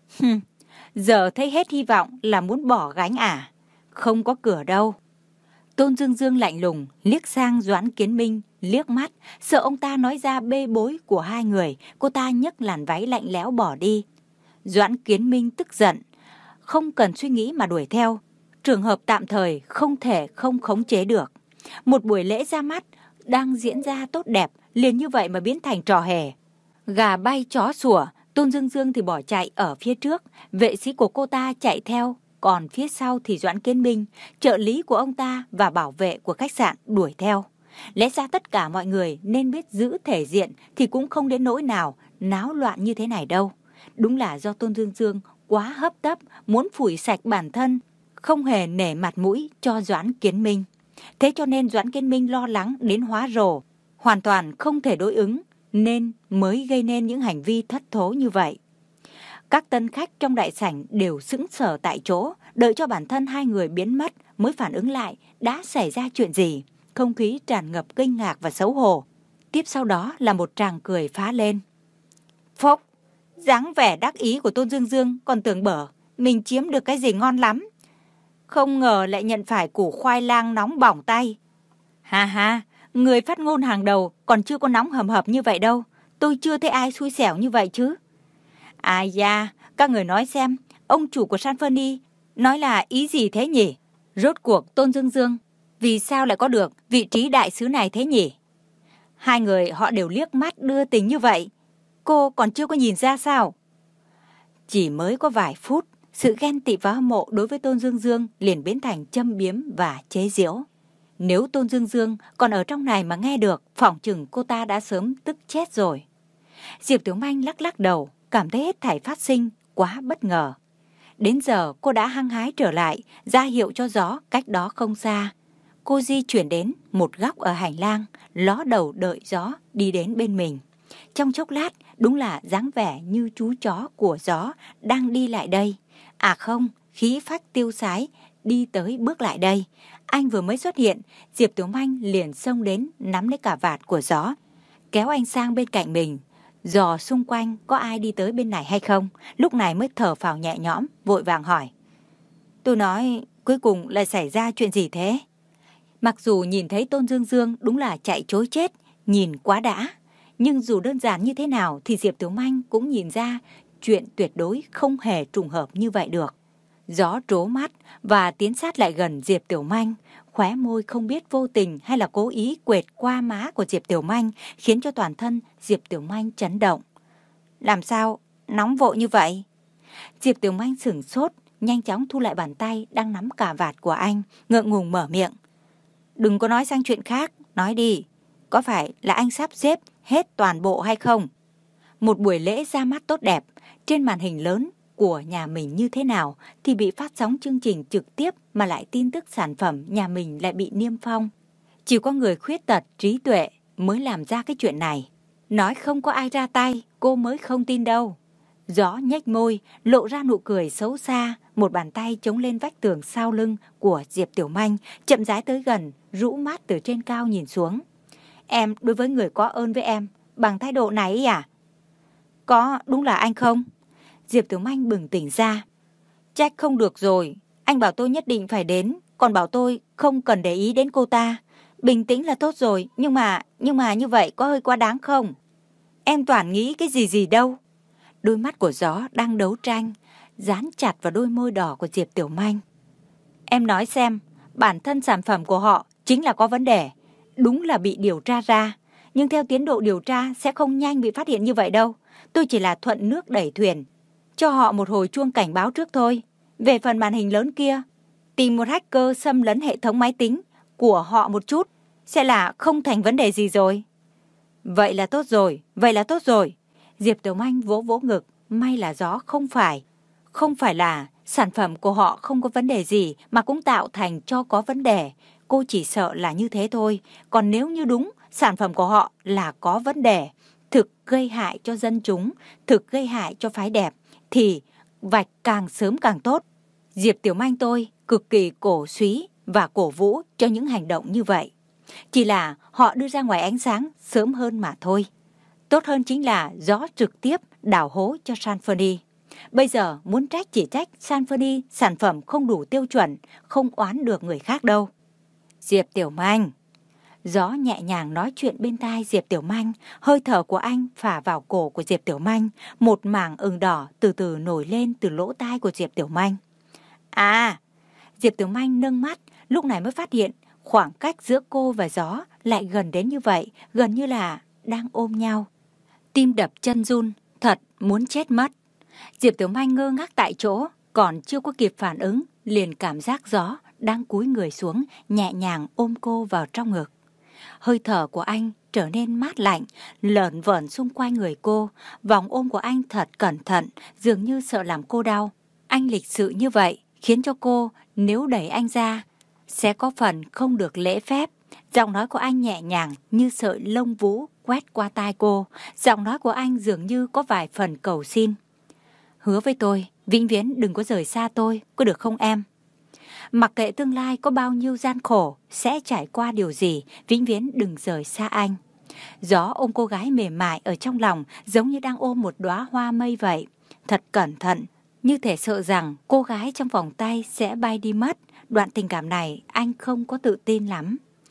Giờ thấy hết hy vọng là muốn bỏ gánh à? Không có cửa đâu. Tôn Dương Dương lạnh lùng liếc sang Doãn Kiến Minh, liếc mắt, sợ ông ta nói ra bê bối của hai người, cô ta nhấc làn váy lạnh lẽo bỏ đi. Doãn Kiến Minh tức giận, không cần suy nghĩ mà đuổi theo. Trường hợp tạm thời không thể không khống chế được. Một buổi lễ ra mắt đang diễn ra tốt đẹp, liền như vậy mà biến thành trò hề. Gà bay chó sủa, Tôn Dương Dương thì bỏ chạy ở phía trước, vệ sĩ của cô ta chạy theo, còn phía sau thì Doãn Kiến Minh, trợ lý của ông ta và bảo vệ của khách sạn đuổi theo. Lẽ ra tất cả mọi người nên biết giữ thể diện thì cũng không đến nỗi nào náo loạn như thế này đâu. Đúng là do Tôn Dương Dương quá hấp tấp, muốn phủi sạch bản thân, không hề nể mặt mũi cho Doãn Kiến Minh. Thế cho nên Doãn Kiến Minh lo lắng đến hóa rồ, hoàn toàn không thể đối ứng, nên mới gây nên những hành vi thất thố như vậy. Các tân khách trong đại sảnh đều sững sờ tại chỗ, đợi cho bản thân hai người biến mất mới phản ứng lại đã xảy ra chuyện gì. Không khí tràn ngập kinh ngạc và xấu hổ. Tiếp sau đó là một tràng cười phá lên. Phốc, dáng vẻ đắc ý của Tôn Dương Dương còn tưởng bở mình chiếm được cái gì ngon lắm. Không ngờ lại nhận phải củ khoai lang nóng bỏng tay. Ha ha, Người phát ngôn hàng đầu còn chưa có nóng hầm hập như vậy đâu. Tôi chưa thấy ai xui xẻo như vậy chứ. À da, các người nói xem, ông chủ của Sanferni nói là ý gì thế nhỉ? Rốt cuộc Tôn Dương Dương vì sao lại có được vị trí đại sứ này thế nhỉ? Hai người họ đều liếc mắt đưa tình như vậy. Cô còn chưa có nhìn ra sao? Chỉ mới có vài phút, sự ghen tị và hâm mộ đối với Tôn Dương Dương liền biến thành châm biếm và chế giễu. Nếu Tôn Dương Dương còn ở trong này mà nghe được, phỏng chừng cô ta đã sớm tức chết rồi. Diệp Tiểu Manh lắc lắc đầu, cảm thấy hết thảy phát sinh quá bất ngờ. Đến giờ cô đã hăng hái trở lại, ra hiệu cho Gió cách đó không xa. Cô di chuyển đến một góc ở hành lang, ló đầu đợi Gió đi đến bên mình. Trong chốc lát, đúng là dáng vẻ như chú chó của Gió đang đi lại đây. À không, khí phách tiêu sái, đi tới bước lại đây. Anh vừa mới xuất hiện, Diệp Tiểu Manh liền xông đến nắm lấy cà vạt của Gió, kéo anh sang bên cạnh mình, dò xung quanh có ai đi tới bên này hay không. Lúc này mới thở phào nhẹ nhõm, vội vàng hỏi. Tôi nói, cuối cùng lại xảy ra chuyện gì thế? Mặc dù nhìn thấy Tôn Dương Dương đúng là chạy trối chết, nhìn quá đã, nhưng dù đơn giản như thế nào thì Diệp Tiểu Manh cũng nhìn ra chuyện tuyệt đối không hề trùng hợp như vậy được. Gió trố mắt và tiến sát lại gần Diệp Tiểu Manh, khóe môi không biết vô tình hay là cố ý quệt qua má của Diệp Tiểu Manh, khiến cho toàn thân Diệp Tiểu Manh chấn động. Làm sao nóng vội như vậy? Diệp Tiểu Manh sửng sốt, nhanh chóng thu lại bàn tay đang nắm cà vạt của anh, ngượng ngùng mở miệng. Đừng có nói sang chuyện khác, nói đi, có phải là anh sắp xếp hết toàn bộ hay không? Một buổi lễ ra mắt tốt đẹp trên màn hình lớn của nhà mình như thế nào thì bị phát sóng chương trình trực tiếp mà lại tin tức sản phẩm nhà mình lại bị niêm phong. Chỉ có người khuyết tật trí tuệ mới làm ra cái chuyện này. Nói không có ai ra tay, cô mới không tin đâu. Gió nhếch môi, lộ ra nụ cười xấu xa, một bàn tay chống lên vách tường sau lưng của Diệp Tiểu Manh, chậm rãi tới gần, rũ mắt từ trên cao nhìn xuống. Em đối với người có ơn với em, bằng thái độ này ấy à? Có, đúng là anh không? Diệp Tiểu Manh bừng tỉnh ra. Trách không được rồi, anh bảo tôi nhất định phải đến, còn bảo tôi không cần để ý đến cô ta. Bình tĩnh là tốt rồi, nhưng mà như vậy có hơi quá đáng không? Em toàn nghĩ cái gì đâu. Đôi mắt của Gió đang đấu tranh, dán chặt vào đôi môi đỏ của Diệp Tiểu Manh. Em nói xem, bản thân sản phẩm của họ chính là có vấn đề, đúng là bị điều tra ra. Nhưng theo tiến độ điều tra sẽ không nhanh bị phát hiện như vậy đâu. Tôi chỉ là thuận nước đẩy thuyền, cho họ một hồi chuông cảnh báo trước thôi. Về phần màn hình lớn kia, tìm một hacker xâm lấn hệ thống máy tính của họ một chút sẽ là không thành vấn đề gì rồi. Vậy là tốt rồi. Diệp Tiểu Manh vỗ vỗ ngực, may là Gió không phải là sản phẩm của họ không có vấn đề gì mà cũng tạo thành cho có vấn đề. Cô chỉ sợ là như thế thôi, còn nếu như đúng sản phẩm của họ là có vấn đề, thực gây hại cho dân chúng, thực gây hại cho phái đẹp, thì vạch càng sớm càng tốt. Diệp Tiểu Manh tôi cực kỳ cổ suý và cổ vũ cho những hành động như vậy. Chỉ là họ đưa ra ngoài ánh sáng sớm hơn mà thôi. Tốt hơn chính là Gió trực tiếp đào hố cho Sanferni. Bây giờ muốn trách chỉ trách Sanferni sản phẩm không đủ tiêu chuẩn, không oán được người khác đâu. Diệp Tiểu Manh. Gió nhẹ nhàng nói chuyện bên tai Diệp Tiểu Manh, hơi thở của anh phả vào cổ của Diệp Tiểu Manh, một mảng ửng đỏ từ từ nổi lên từ lỗ tai của Diệp Tiểu Manh. À, Diệp Tiểu Manh nâng mắt, lúc này mới phát hiện khoảng cách giữa cô và Gió lại gần đến như vậy, gần như là đang ôm nhau. Tim đập chân run, thật muốn chết mất. Diệp Tiểu Manh ngơ ngác tại chỗ, còn chưa có kịp phản ứng, liền cảm giác Gió đang cúi người xuống, nhẹ nhàng ôm cô vào trong ngực. Hơi thở của anh trở nên mát lạnh, lởn vởn xung quanh người cô. Vòng ôm của anh thật cẩn thận, dường như sợ làm cô đau. Anh lịch sự như vậy, khiến cho cô nếu đẩy anh ra, sẽ có phần không được lễ phép. Giọng nói của anh nhẹ nhàng như sợi lông vũ quét qua tai cô. Giọng nói của anh dường như có vài phần cầu xin. Hứa với tôi, vĩnh viễn đừng có rời xa tôi, có được không em? Mặc kệ tương lai có bao nhiêu gian khổ, sẽ trải qua điều gì, vĩnh viễn đừng rời xa anh. Gió ôm cô gái mềm mại ở trong lòng, giống như đang ôm một đóa hoa mây vậy. Thật cẩn thận, như thể sợ rằng cô gái trong vòng tay sẽ bay đi mất. Đoạn tình cảm này anh không có tự tin lắm.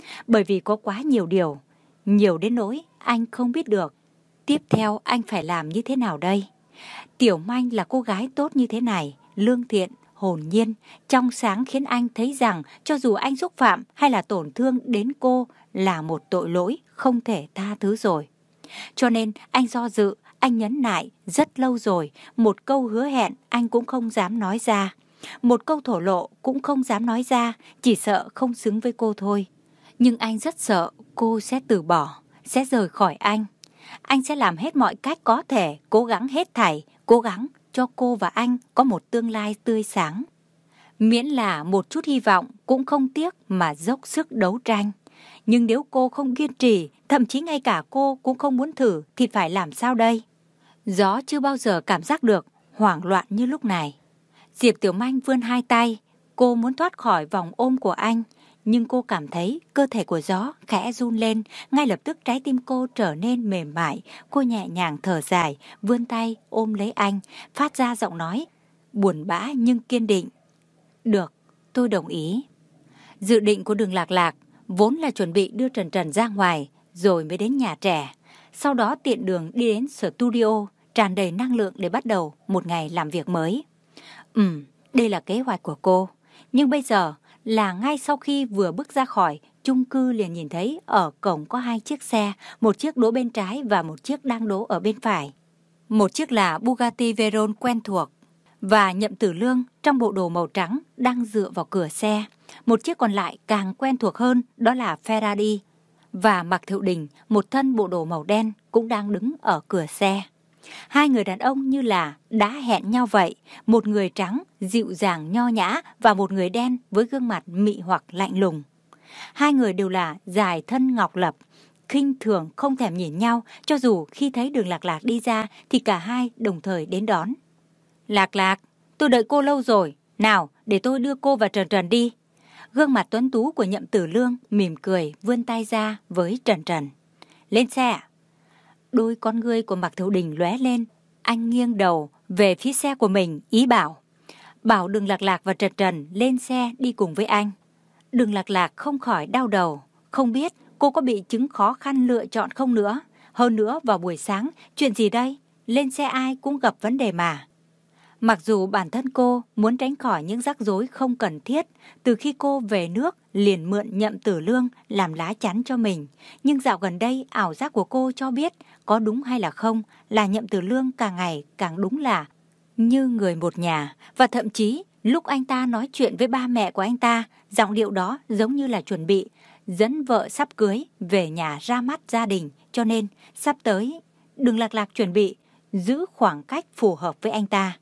bởi vì có quá nhiều điều, nhiều đến nỗi anh không biết được. Tiếp theo anh phải làm như thế nào đây? Tiểu Manh là cô gái tốt như thế này, lương thiện, hồn nhiên, trong sáng, khiến anh thấy rằng cho dù anh xúc phạm hay là tổn thương đến cô là một tội lỗi không thể tha thứ rồi. Cho nên anh do dự, anh nhẫn nại rất lâu rồi, một câu hứa hẹn anh cũng không dám nói ra. Một câu thổ lộ cũng không dám nói ra, chỉ sợ không xứng với cô thôi. Nhưng anh rất sợ cô sẽ từ bỏ, sẽ rời khỏi anh. Anh sẽ làm hết mọi cách có thể, cố gắng hết thảy, cố gắng cho cô và anh có một tương lai tươi sáng. Miễn là một chút hy vọng cũng không tiếc mà dốc sức đấu tranh. Nhưng nếu cô không kiên trì, thậm chí ngay cả cô cũng không muốn thử thì phải làm sao đây? Gió chưa bao giờ cảm giác được hoảng loạn như lúc này. Diệp Tiểu Manh vươn hai tay, cô muốn thoát khỏi vòng ôm của anh. Nhưng cô cảm thấy cơ thể của Gió khẽ run lên, ngay lập tức trái tim cô trở nên mềm mại. Cô nhẹ nhàng thở dài, vươn tay ôm lấy anh, phát ra giọng nói buồn bã nhưng kiên định. Được, tôi đồng ý. Dự định của Đường Lạc Lạc vốn là chuẩn bị đưa Trần Trần ra ngoài rồi mới đến nhà trẻ. Sau đó tiện đường đi đến studio, tràn đầy năng lượng để bắt đầu một ngày làm việc mới. Đây là kế hoạch của cô. Nhưng bây giờ là ngay sau khi vừa bước ra khỏi chung cư liền nhìn thấy ở cổng có hai chiếc xe, một chiếc đỗ bên trái và một chiếc đang đỗ ở bên phải. Một chiếc là Bugatti Veyron quen thuộc và Nhậm Tử Lương trong bộ đồ màu trắng đang dựa vào cửa xe. Một chiếc còn lại càng quen thuộc hơn, đó là Ferrari. Và Mạc Thiệu Đình, một thân bộ đồ màu đen, cũng đang đứng ở cửa xe. Hai người đàn ông như là đã hẹn nhau vậy, một người trắng, dịu dàng nho nhã và một người đen với gương mặt mị hoặc lạnh lùng. Hai người đều là dài thân ngọc lập, khinh thường không thèm nhìn nhau, cho dù khi thấy Đường Lạc Lạc đi ra thì cả hai đồng thời đến đón. Lạc Lạc, tôi đợi cô lâu rồi, nào để tôi đưa cô và Trần Trần đi. Gương mặt tuấn tú của Nhậm Tử Lương mỉm cười vươn tay ra với Trần Trần. Lên xe ạ. Đôi con ngươi của Mạc Thiệu Đình lóe lên, anh nghiêng đầu về phía xe của mình, ý bảo Đường Lạc Lạc và Trần Trần lên xe đi cùng với anh. Đường Lạc Lạc không khỏi đau đầu, không biết cô có bị chứng khó khăn lựa chọn không nữa. Hơn nữa vào buổi sáng, chuyện gì đây? Lên xe ai cũng gặp vấn đề mà. Mặc dù bản thân cô muốn tránh khỏi những rắc rối không cần thiết, từ khi cô về nước liền mượn Nhậm Tử Lương làm lá chắn cho mình. Nhưng dạo gần đây ảo giác của cô cho biết, có đúng hay là không, là Nhậm Tử Lương càng ngày càng đúng là như người một nhà. Và thậm chí lúc anh ta nói chuyện với ba mẹ của anh ta, giọng điệu đó giống như là chuẩn bị dẫn vợ sắp cưới về nhà ra mắt gia đình. Cho nên sắp tới Đường Lạc Lạc chuẩn bị giữ khoảng cách phù hợp với anh ta.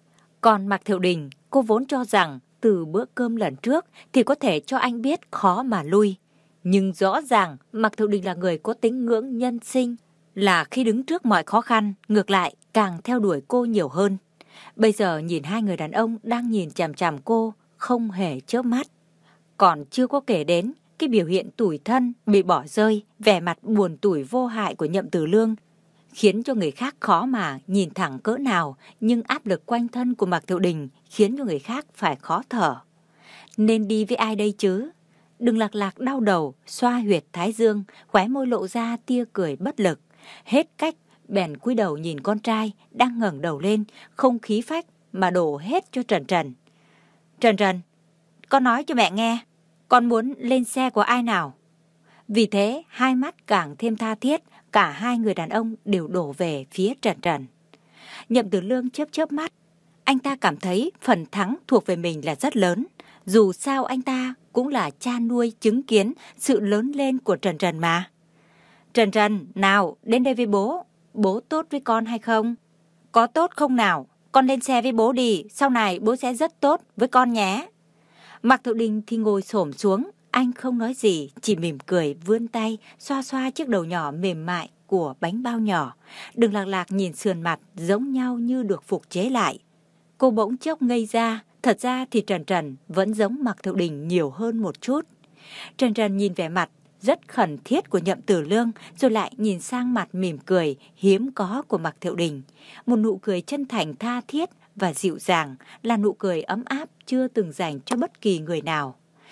Còn Mạc Thiệu Đình, cô vốn cho rằng từ bữa cơm lần trước thì có thể cho anh biết khó mà lui. Nhưng rõ ràng Mạc Thiệu Đình là người có tín ngưỡng nhân sinh, là khi đứng trước mọi khó khăn, ngược lại càng theo đuổi cô nhiều hơn. Bây giờ nhìn hai người đàn ông đang nhìn chằm chằm cô, không hề chớp mắt. Còn chưa có kể đến cái biểu hiện tủi thân, bị bỏ rơi, vẻ mặt buồn tủi vô hại của Nhậm Tử Lương, khiến cho người khác khó mà nhìn thẳng cỡ nào, nhưng áp lực quanh thân của Mạc Thiệu Đình khiến cho người khác phải khó thở. Nên đi với ai đây chứ? Đường Lạc Lạc đau đầu, xoa huyệt thái dương, khóe môi lộ ra tia cười bất lực. Hết cách, bèn cúi đầu nhìn con trai đang ngẩng đầu lên, không khí phách mà đổ hết cho Trần Trần. Trần Trần, con nói cho mẹ nghe, con muốn lên xe của ai nào? Vì thế, hai mắt càng thêm tha thiết, cả hai người đàn ông đều đổ về phía Trần Trần. Nhậm Tử Lương chớp chớp mắt, anh ta cảm thấy phần thắng thuộc về mình là rất lớn. Dù sao anh ta cũng là cha nuôi chứng kiến sự lớn lên của Trần Trần mà. Trần Trần, nào, đến đây với bố. Bố tốt với con hay không? Có tốt không nào? Con lên xe với bố đi, sau này bố sẽ rất tốt với con nhé. Mạc Thiệu Đình thì ngồi xổm xuống, anh không nói gì, chỉ mỉm cười vươn tay, xoa xoa chiếc đầu nhỏ mềm mại của bánh bao nhỏ. Đường Lạc Lạc nhìn sườn mặt giống nhau như được phục chế lại. Cô bỗng chốc ngây ra, thật ra thì Trần Trần vẫn giống Mạc Thiệu Đình nhiều hơn một chút. Trần Trần nhìn vẻ mặt rất khẩn thiết của Nhậm Tử Lương, rồi lại nhìn sang mặt mỉm cười hiếm có của Mạc Thiệu Đình. Một nụ cười chân thành tha thiết và dịu dàng, là nụ cười ấm áp chưa từng dành cho bất kỳ người nào.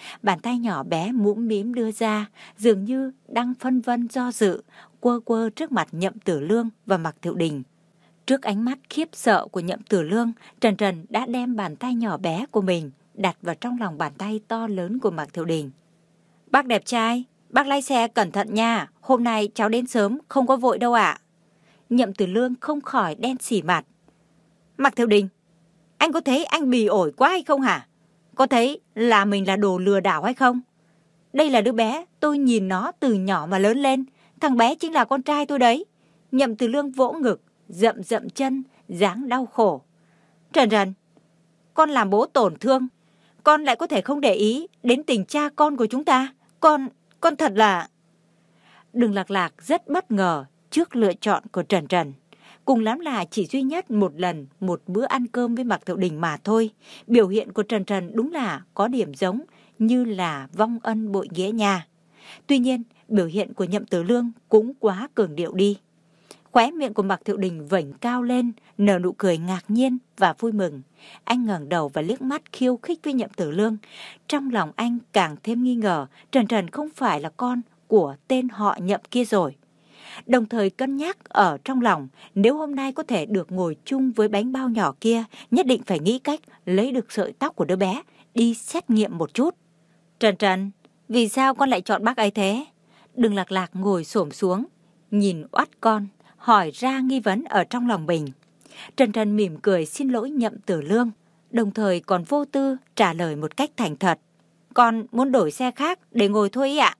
Bàn tay nhỏ bé mũm mĩm đưa ra, dường như đang phân vân do dự, quơ quơ trước mặt Nhậm Tử Lương và Mạc Thiệu Đình. Trước ánh mắt khiếp sợ của Nhậm Tử Lương, Trần Trần đã đem bàn tay nhỏ bé của mình đặt vào trong lòng bàn tay to lớn của Mạc Thiệu Đình. Bác đẹp trai, bác lái xe cẩn thận nha, hôm nay cháu đến sớm, không có vội đâu ạ. Nhậm Tử Lương không khỏi đen xỉ mặt. Mạc Thiệu Đình, anh có thấy anh bỉ ổi quá hay không hả? Có thấy là mình là đồ lừa đảo hay không? Đây là đứa bé, tôi nhìn nó từ nhỏ mà lớn lên, thằng bé chính là con trai tôi đấy. Nhậm Tử Lương vỗ ngực, dậm dậm chân, dáng đau khổ. Trần Trần, con làm bố tổn thương, con lại có thể không để ý đến tình cha con của chúng ta. Con thật là... Đường Lạc Lạc rất bất ngờ trước lựa chọn của Trần Trần. Cùng lắm là chỉ duy nhất một lần, một bữa ăn cơm với Mạc Thiệu Đình mà thôi. Biểu hiện của Trần Trần đúng là có điểm giống như là vong ân bội nghĩa nha. Tuy nhiên, biểu hiện của Nhậm Tử Lương cũng quá cường điệu đi. Khóe miệng của Mạc Thiệu Đình vểnh cao lên, nở nụ cười ngạc nhiên và vui mừng. Anh ngẩng đầu và liếc mắt khiêu khích với Nhậm Tử Lương. Trong lòng anh càng thêm nghi ngờ Trần Trần không phải là con của tên họ Nhậm kia rồi. Đồng thời cân nhắc ở trong lòng, nếu hôm nay có thể được ngồi chung với bánh bao nhỏ kia, nhất định phải nghĩ cách lấy được sợi tóc của đứa bé, đi xét nghiệm một chút. Trần Trần, vì sao con lại chọn bác ấy thế? Đường Lạc Lạc ngồi xổm xuống, nhìn oắt con, hỏi ra nghi vấn ở trong lòng mình. Trần Trần mỉm cười xin lỗi Nhậm Tử Lương, đồng thời còn vô tư trả lời một cách thành thật. Con muốn đổi xe khác để ngồi thôi ạ.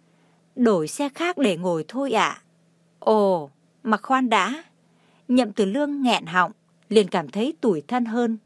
Đổi xe khác để ngồi thôi ạ. Ồ, mà khoan đã. Nhậm Tử Lương nghẹn họng, liền cảm thấy tủi thân hơn.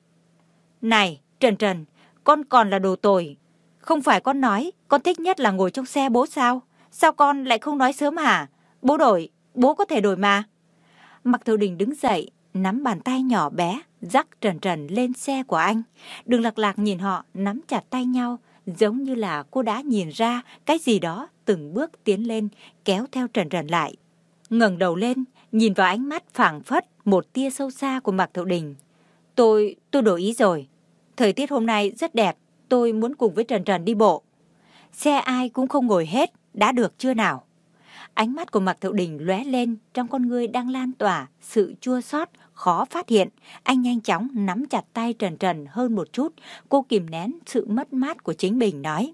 Này, Trần Trần, con còn là đồ tồi. Không phải con nói con thích nhất là ngồi trong xe bố sao? Sao con lại không nói sớm hả? Bố đổi, bố có thể đổi mà. Mạc Thiệu Đình đứng dậy, nắm bàn tay nhỏ bé, dắt Trần Trần lên xe của anh. Đường Lạc Lạc nhìn họ nắm chặt tay nhau, giống như là cô đã nhìn ra cái gì đó, từng bước tiến lên, kéo theo Trần Trần lại. Ngẩng đầu lên, nhìn vào ánh mắt phảng phất một tia sâu xa của Mạc Thiệu Đình. Tôi đổi ý rồi. Thời tiết hôm nay rất đẹp, tôi muốn cùng với Trần Trần đi bộ. Xe ai cũng không ngồi hết, đã được chưa nào? Ánh mắt của Mạc Thiệu Đình lóe lên, trong con ngươi đang lan tỏa sự chua xót khó phát hiện. Anh nhanh chóng nắm chặt tay Trần Trần hơn một chút, cô kìm nén sự mất mát của chính mình nói.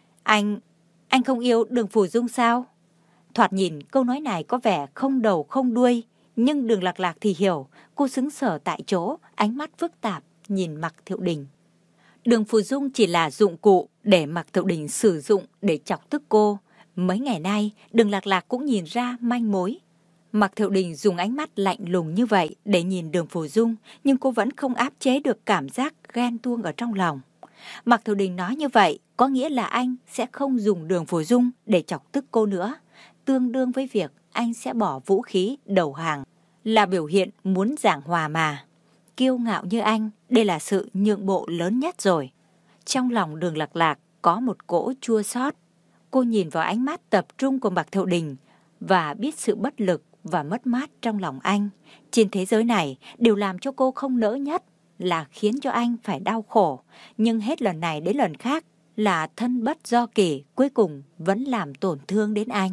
Anh không yêu Đường Phù Dung sao? Thoạt nhìn câu nói này có vẻ không đầu không đuôi, nhưng Đường Lạc Lạc thì hiểu. Cô sững sờ tại chỗ, ánh mắt phức tạp nhìn Mạc Thiệu Đình. Đường Phù Dung chỉ là dụng cụ để Mạc Thiệu Đình sử dụng để chọc tức cô. Mấy ngày nay, Đường Lạc Lạc cũng nhìn ra manh mối. Mạc Thiệu Đình dùng ánh mắt lạnh lùng như vậy để nhìn Đường Phù Dung, nhưng cô vẫn không áp chế được cảm giác ghen tuông ở trong lòng. Mạc Thiệu Đình nói như vậy, có nghĩa là anh sẽ không dùng Đường Phù Dung để chọc tức cô nữa. Tương đương với việc anh sẽ bỏ vũ khí đầu hàng, là biểu hiện muốn giảng hòa mà. Kiêu ngạo như anh, đây là sự nhượng bộ lớn nhất rồi. Trong lòng Đường Lạc Lạc có một cỗ chua xót. Cô nhìn vào ánh mắt tập trung của Mạc Thiệu Đình và biết sự bất lực và mất mát trong lòng anh. Trên thế giới này, điều làm cho cô không nỡ nhất là khiến cho anh phải đau khổ. Nhưng hết lần này đến lần khác là thân bất do kỷ, cuối cùng vẫn làm tổn thương đến anh.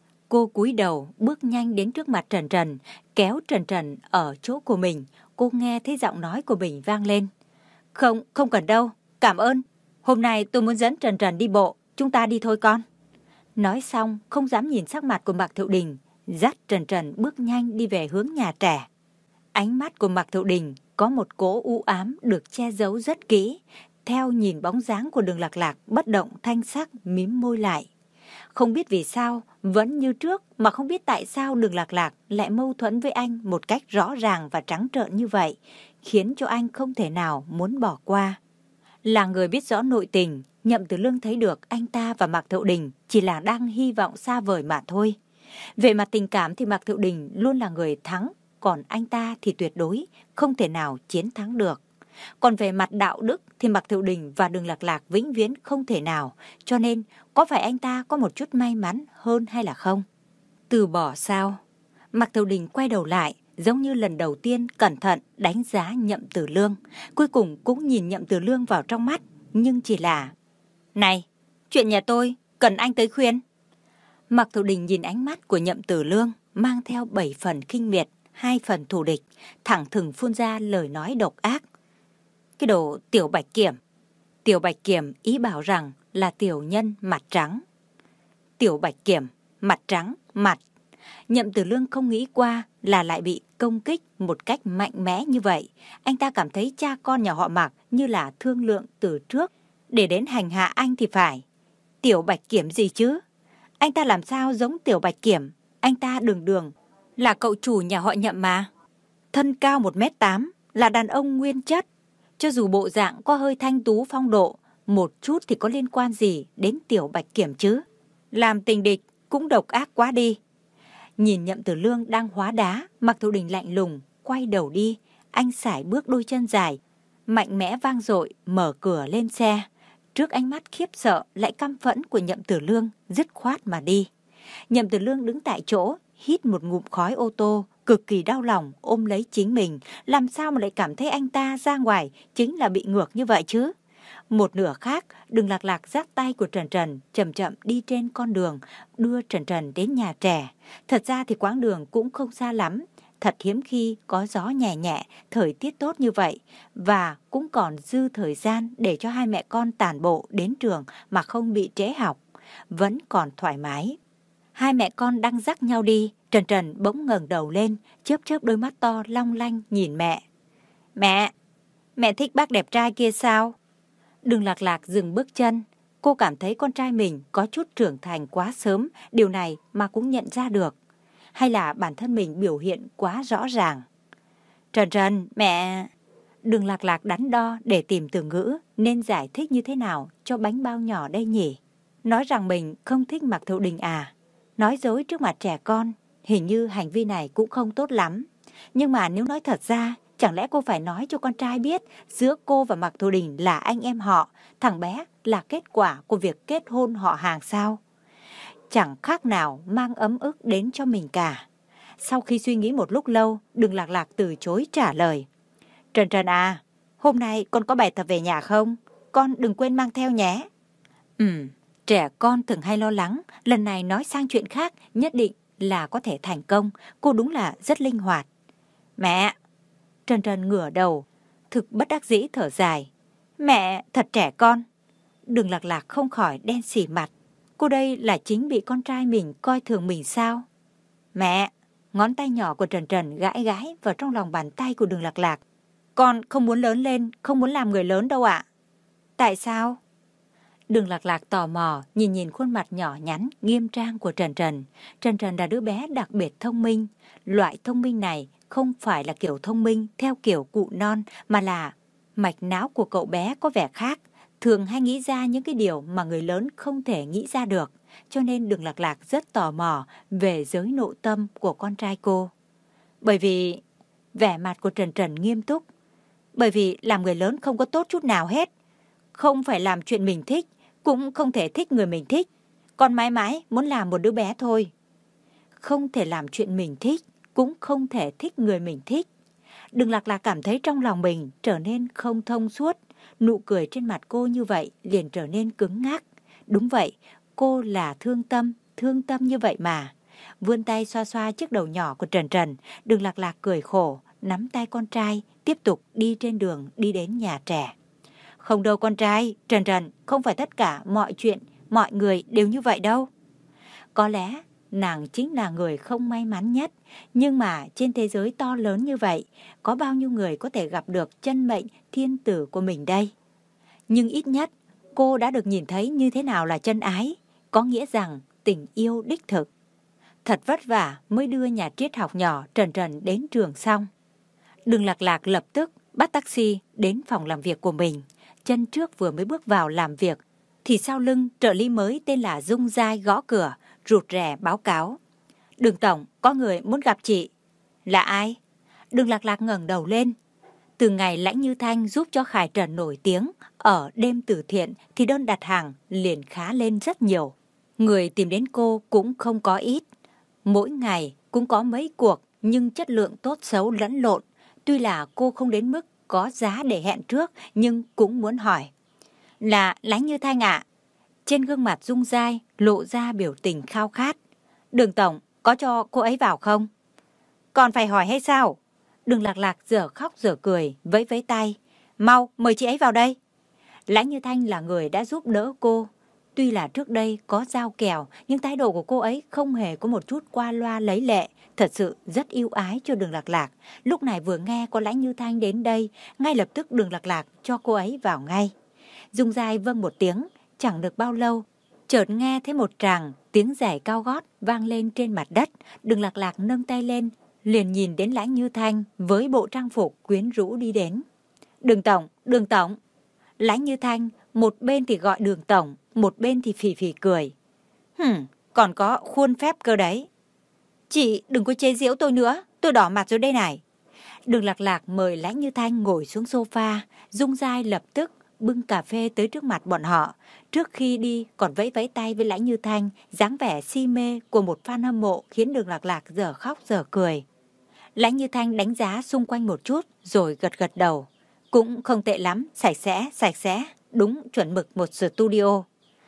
Cô cúi đầu bước nhanh đến trước mặt Trần Trần, kéo Trần Trần ở chỗ của mình. Cô nghe thấy giọng nói của mình vang lên. Không cần đâu, cảm ơn. Hôm nay tôi muốn dẫn Trần Trần đi bộ, chúng ta đi thôi con. Nói xong, không dám nhìn sắc mặt của Mạc Thiệu Đình, dắt Trần Trần bước nhanh đi về hướng nhà trẻ. Ánh mắt của Mạc Thiệu Đình có một cỗ u ám được che giấu rất kỹ. Theo nhìn bóng dáng của Đường Lạc Lạc bất động thanh sắc mím môi lại. Không biết vì sao, vẫn như trước mà không biết tại sao Đường Lạc Lạc lại mâu thuẫn với anh một cách rõ ràng và trắng trợn như vậy, khiến cho anh không thể nào muốn bỏ qua. Là người biết rõ nội tình, Nhậm Tử Lương thấy được anh ta và Mạc Thiệu Đình chỉ là đang hy vọng xa vời mà thôi. Về mặt tình cảm thì Mạc Thiệu Đình luôn là người thắng, còn anh ta thì tuyệt đối không thể nào chiến thắng được. Còn về mặt đạo đức thì Mạc Thiệu Đình và Đường Lạc Lạc vĩnh viễn không thể nào, cho nên có phải anh ta có một chút may mắn hơn hay là không? Từ bỏ sao? Mạc Thiệu Đình quay đầu lại, giống như lần đầu tiên cẩn thận đánh giá Nhậm Tử Lương. Cuối cùng cũng nhìn Nhậm Tử Lương vào trong mắt, nhưng chỉ là Này, chuyện nhà tôi cần anh tới khuyên. Mạc Thụ Đình nhìn ánh mắt của Nhậm Tử Lương mang theo 7 phần khinh miệt, 2 phần thù địch, thẳng thừng phun ra lời nói độc ác. Cái đồ Tiểu Bạch Kiểm. Tiểu Bạch Kiểm ý bảo rằng là tiểu nhân mặt trắng. Tiểu Bạch Kiểm, mặt trắng, mặt. Nhậm Tử Lương không nghĩ qua là lại bị công kích một cách mạnh mẽ như vậy. Anh ta cảm thấy cha con nhà họ Mạc như là thương lượng từ trước để đến hành hạ anh thì phải. Tiểu Bạch Kiểm gì chứ? Anh ta làm sao giống Tiểu Bạch Kiểm? Anh ta đường đường là cậu chủ nhà họ Nhậm mà. Thân cao 1m8, là đàn ông nguyên chất. Cho dù bộ dạng có hơi thanh tú phong độ, một chút thì có liên quan gì đến Tiểu Bạch Kiểm chứ? Làm tình địch cũng độc ác quá đi. Nhìn Nhậm Tử Lương đang hóa đá, Mạc Thụ Đình lạnh lùng, quay đầu đi. Anh sải bước đôi chân dài, mạnh mẽ vang dội, mở cửa lên xe. Trước ánh mắt khiếp sợ lại căm phẫn của Nhậm Tử Lương, dứt khoát mà đi. Nhậm Tử Lương đứng tại chỗ, hít một ngụm khói ô tô, cực kỳ đau lòng ôm lấy chính mình. Làm sao mà lại cảm thấy anh ta ra ngoài chính là bị ngược như vậy chứ? Một nửa khác, Đường Lạc Lạc dắt tay của Trần Trần chậm chậm đi trên con đường, đưa Trần Trần đến nhà trẻ. Thật ra thì quãng đường cũng không xa lắm. Thật hiếm khi có gió nhẹ nhẹ, thời tiết tốt như vậy. Và cũng còn dư thời gian để cho hai mẹ con tản bộ đến trường mà không bị trễ học. Vẫn còn thoải mái. Hai mẹ con đang dắt nhau đi, Trần Trần bỗng ngẩng đầu lên, chớp chớp đôi mắt to long lanh nhìn mẹ. Mẹ thích bác đẹp trai kia sao? Đường Lạc Lạc dừng bước chân. Cô cảm thấy con trai mình có chút trưởng thành quá sớm, điều này mà cũng nhận ra được. Hay là bản thân mình biểu hiện quá rõ ràng? Trần Trần, mẹ... Đường Lạc Lạc đắn đo để tìm từ ngữ nên giải thích như thế nào cho bánh bao nhỏ đây nhỉ? Nói rằng mình không thích Mạc Thụ Đình à? Nói dối trước mặt trẻ con, hình như hành vi này cũng không tốt lắm. Nhưng mà nếu nói thật ra, chẳng lẽ cô phải nói cho con trai biết giữa cô và Mạc Thụ Đình là anh em họ, thằng bé là kết quả của việc kết hôn họ hàng sao? Chẳng khác nào mang ấm ức đến cho mình cả. Sau khi suy nghĩ một lúc lâu, Đường Lạc Lạc từ chối trả lời. Trần Trần à, hôm nay con có bài tập về nhà không? Con đừng quên mang theo nhé. Trẻ con thường hay lo lắng, lần này nói sang chuyện khác nhất định là có thể thành công. Cô đúng là rất linh hoạt. Mẹ! Trần Trần ngửa đầu, thực bất đắc dĩ thở dài. Mẹ thật trẻ con. Đường Lạc Lạc không khỏi đen xỉ mặt. Cô đây là chính bị con trai mình coi thường mình sao? Mẹ! Ngón tay nhỏ của Trần Trần gãi gãi vào trong lòng bàn tay của Đường Lạc Lạc. Con không muốn lớn lên, không muốn làm người lớn đâu ạ. Tại sao? Đường Lạc Lạc tò mò nhìn nhìn khuôn mặt nhỏ nhắn, nghiêm trang của Trần Trần. Trần Trần là đứa bé đặc biệt thông minh. Loại thông minh này không phải là kiểu thông minh theo kiểu cụ non, mà là mạch não của cậu bé có vẻ khác. Thường hay nghĩ ra những cái điều mà người lớn không thể nghĩ ra được. Cho nên Đường Lạc Lạc rất tò mò về giới nội tâm của con trai cô. Bởi vì vẻ mặt của Trần Trần nghiêm túc. Bởi vì làm người lớn không có tốt chút nào hết. Không phải làm chuyện mình thích, cũng không thể thích người mình thích. Con mãi mãi muốn làm một đứa bé thôi. Không thể làm chuyện mình thích, cũng không thể thích người mình thích. Đường Lạc Lạc cảm thấy trong lòng mình trở nên không thông suốt. Nụ cười trên mặt cô như vậy liền trở nên cứng ngắc. Đúng vậy, cô là thương tâm như vậy mà. Vươn tay xoa xoa chiếc đầu nhỏ của Trần Trần, Đường Lạc Lạc cười khổ, nắm tay con trai, tiếp tục đi trên đường đi đến nhà trẻ. Không đâu con trai, Trần Trần, không phải tất cả mọi chuyện, mọi người đều như vậy đâu. Có lẽ nàng chính là người không may mắn nhất, nhưng mà trên thế giới to lớn như vậy, có bao nhiêu người có thể gặp được chân mệnh thiên tử của mình đây? Nhưng ít nhất, cô đã được nhìn thấy như thế nào là chân ái, có nghĩa rằng tình yêu đích thực. Thật vất vả mới đưa nhà triết học nhỏ Trần Trần đến trường xong. Đường Lạc Lạc lập tức bắt taxi đến phòng làm việc của mình. Chân trước vừa mới bước vào làm việc, thì sau lưng trợ lý mới tên là Dung Giai gõ cửa, rụt rè báo cáo. Đường tổng, có người muốn gặp chị. Là ai? Đường Lạc Lạc ngẩng đầu lên. Từ ngày Lãnh Như Thanh giúp cho Khải Trần nổi tiếng ở đêm từ thiện thì đơn đặt hàng liền khá lên rất nhiều. Người tìm đến cô cũng không có ít. Mỗi ngày cũng có mấy cuộc nhưng chất lượng tốt xấu lẫn lộn. Tuy là cô không đến mức có giá để hẹn trước nhưng cũng muốn hỏi. Là Lãnh Như Thanh ạ? Trên gương mặt Dung Giai lộ ra biểu tình khao khát. Đường tổng, có cho cô ấy vào không? Còn phải hỏi hay sao? Đường Lạc Lạc dở khóc dở cười, vẫy vẫy tay. Mau, mời chị ấy vào đây. Lãnh Như Thanh là người đã giúp đỡ cô. Tuy là trước đây có giao kèo, nhưng thái độ của cô ấy không hề có một chút qua loa lấy lệ, thật sự rất yêu ái cho Đường Lạc Lạc. Lúc này vừa nghe có Lãnh Như Thanh đến đây, ngay lập tức Đường Lạc Lạc cho cô ấy vào ngay. Dung Giai vâng một tiếng, chẳng được bao lâu, chợt nghe thấy một tràng tiếng giày cao gót vang lên trên mặt đất. Đường Lạc Lạc nâng tay lên, liền nhìn đến Lãnh Như Thanh với bộ trang phục quyến rũ đi đến. Đường tổng, Đường tổng. Lãnh Như Thanh một bên thì gọi Đường tổng, một bên thì phì phì cười. Còn có khuôn phép cơ đấy. Chị đừng có chế giễu tôi nữa, tôi đỏ mặt rồi đây này. Đường Lạc Lạc mời Lãnh Như Thanh ngồi xuống sofa. Dung Giai lập tức bưng cà phê tới trước mặt bọn họ. Trước khi đi còn vẫy vẫy tay với Lãnh Như Thanh, dáng vẻ si mê của một fan hâm mộ khiến Đường Lạc Lạc dở khóc dở cười. Lãnh Như Thanh đánh giá xung quanh một chút rồi gật gật đầu. Cũng không tệ lắm, sạch sẽ, đúng chuẩn mực một studio.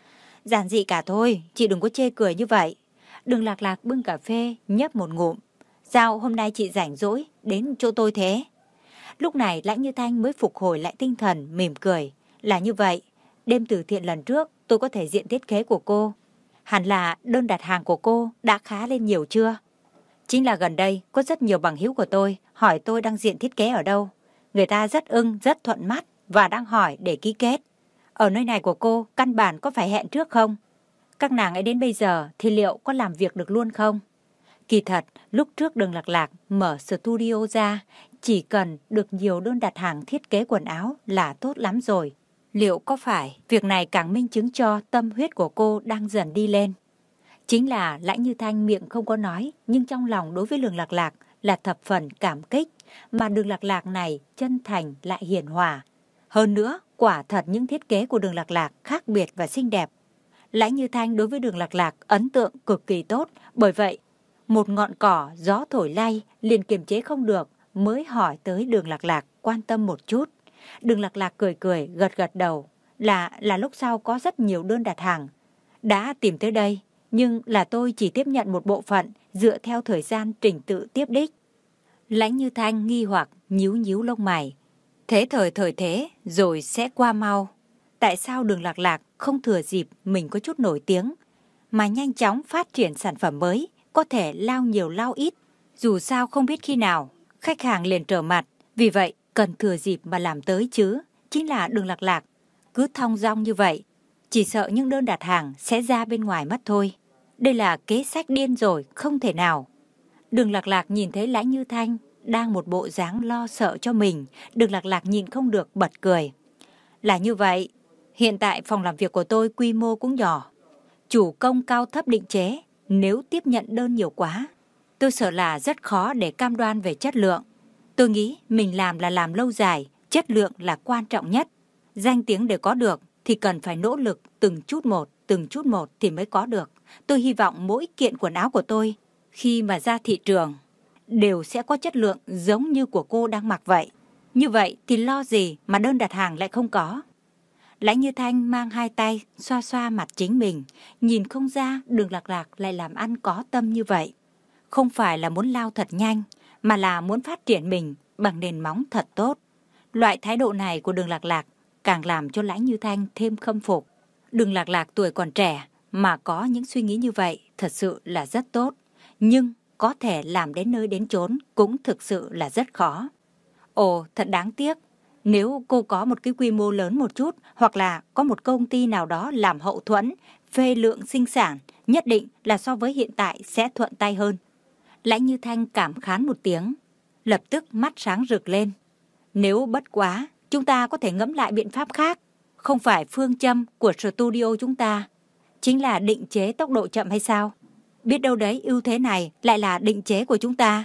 Giản dị cả thôi, chị đừng có chê cười như vậy. Đường Lạc Lạc bưng cà phê, nhấp một ngụm. Sao hôm nay chị rảnh rỗi đến chỗ tôi thế? Lúc này Lãnh Như Thanh mới phục hồi lại tinh thần, mỉm cười. Là như vậy, đêm từ thiện lần trước tôi có thể diện thiết kế của cô. Hẳn là đơn đặt hàng của cô đã khá lên nhiều chưa? Chính là gần đây có rất nhiều bằng hữu của tôi hỏi tôi đang diện thiết kế ở đâu. Người ta rất ưng, rất thuận mắt và đang hỏi để ký kết. Ở nơi này của cô căn bản có phải hẹn trước không? Các nàng ấy đến bây giờ thì liệu có làm việc được luôn không? Kỳ thật, lúc trước Đường Lạc Lạc mở studio ra, chỉ cần được nhiều đơn đặt hàng thiết kế quần áo là tốt lắm rồi. Liệu có phải việc này càng minh chứng cho tâm huyết của cô đang dần đi lên? Chính là Lãnh Như Thanh miệng không có nói, nhưng trong lòng đối với Đường Lạc Lạc là thập phần cảm kích, mà Đường Lạc Lạc này chân thành lại hiền hòa. Hơn nữa, quả thật những thiết kế của Đường Lạc Lạc khác biệt và xinh đẹp. Lãnh Như Thanh đối với Đường Lạc Lạc ấn tượng cực kỳ tốt, bởi vậy một ngọn cỏ gió thổi lay liền kiềm chế không được mới hỏi tới Đường Lạc Lạc quan tâm một chút. Đường Lạc Lạc cười cười gật gật đầu, là lúc sau có rất nhiều đơn đặt hàng đã tìm tới đây, nhưng là tôi chỉ tiếp nhận một bộ phận dựa theo thời gian trình tự tiếp đích. Lãnh Như Thanh nghi hoặc nhíu nhíu lông mày. Thế thời thế rồi sẽ qua mau. Tại sao Đường Lạc Lạc không thừa dịp mình có chút nổi tiếng mà nhanh chóng phát triển sản phẩm mới, có thể lao nhiều lao ít, dù sao không biết khi nào khách hàng liền trở mặt, vì vậy cần thừa dịp mà làm tới chứ. Chính là Đường Lạc Lạc cứ thong dong như vậy, chỉ sợ những đơn đặt hàng sẽ ra bên ngoài mất thôi. Đây là kế sách điên rồi, không thể nào. Đường Lạc Lạc nhìn thấy Lãnh Như Thanh đang một bộ dáng lo sợ cho mình, Đường Lạc Lạc nhìn không được bật cười. Là như vậy, hiện tại phòng làm việc của tôi quy mô cũng nhỏ, chủ công cao thấp định chế, nếu tiếp nhận đơn nhiều quá, tôi sợ là rất khó để cam đoan về chất lượng. Tôi nghĩ mình làm là làm lâu dài, chất lượng là quan trọng nhất. Danh tiếng để có được thì cần phải nỗ lực từng chút một thì mới có được. Tôi hy vọng mỗi kiện quần áo của tôi khi mà ra thị trường đều sẽ có chất lượng giống như của cô đang mặc vậy. Như vậy thì lo gì mà đơn đặt hàng lại không có. Lãnh Như Thanh mang hai tay xoa xoa mặt chính mình, nhìn không ra Đường Lạc Lạc lại làm ăn có tâm như vậy. Không phải là muốn lao thật nhanh, mà là muốn phát triển mình bằng nền móng thật tốt. Loại thái độ này của Đường Lạc Lạc càng làm cho Lãnh Như Thanh thêm khâm phục. Đường Lạc Lạc tuổi còn trẻ mà có những suy nghĩ như vậy thật sự là rất tốt, nhưng có thể làm đến nơi đến chốn cũng thực sự là rất khó. Ồ, thật đáng tiếc. Nếu cô có một cái quy mô lớn một chút, hoặc là có một công ty nào đó làm hậu thuẫn, phê lượng sinh sản, nhất định là so với hiện tại sẽ thuận tay hơn. Lãnh Như Thanh cảm khán một tiếng, lập tức mắt sáng rực lên. Nếu bất quá, chúng ta có thể ngẫm lại biện pháp khác. Không phải phương châm của studio chúng ta chính là định chế tốc độ chậm hay sao? Biết đâu đấy ưu thế này lại là định chế của chúng ta.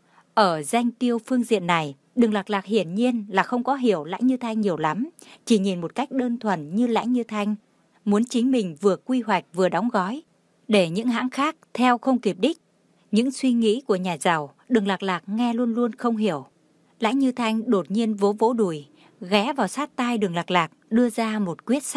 Ở danh tiêu phương diện này, Đường Lạc Lạc hiển nhiên là không có hiểu Lãnh Như Thanh nhiều lắm. Chỉ nhìn một cách đơn thuần như Lãnh Như Thanh muốn chính mình vừa quy hoạch vừa đóng gói, để những hãng khác theo không kịp đích. Những suy nghĩ của nhà giàu, Đường Lạc Lạc nghe luôn luôn không hiểu. Lãnh Như Thanh đột nhiên vỗ vỗ đùi, ghé vào sát tai Đường Lạc Lạc, đưa ra một quyết sách.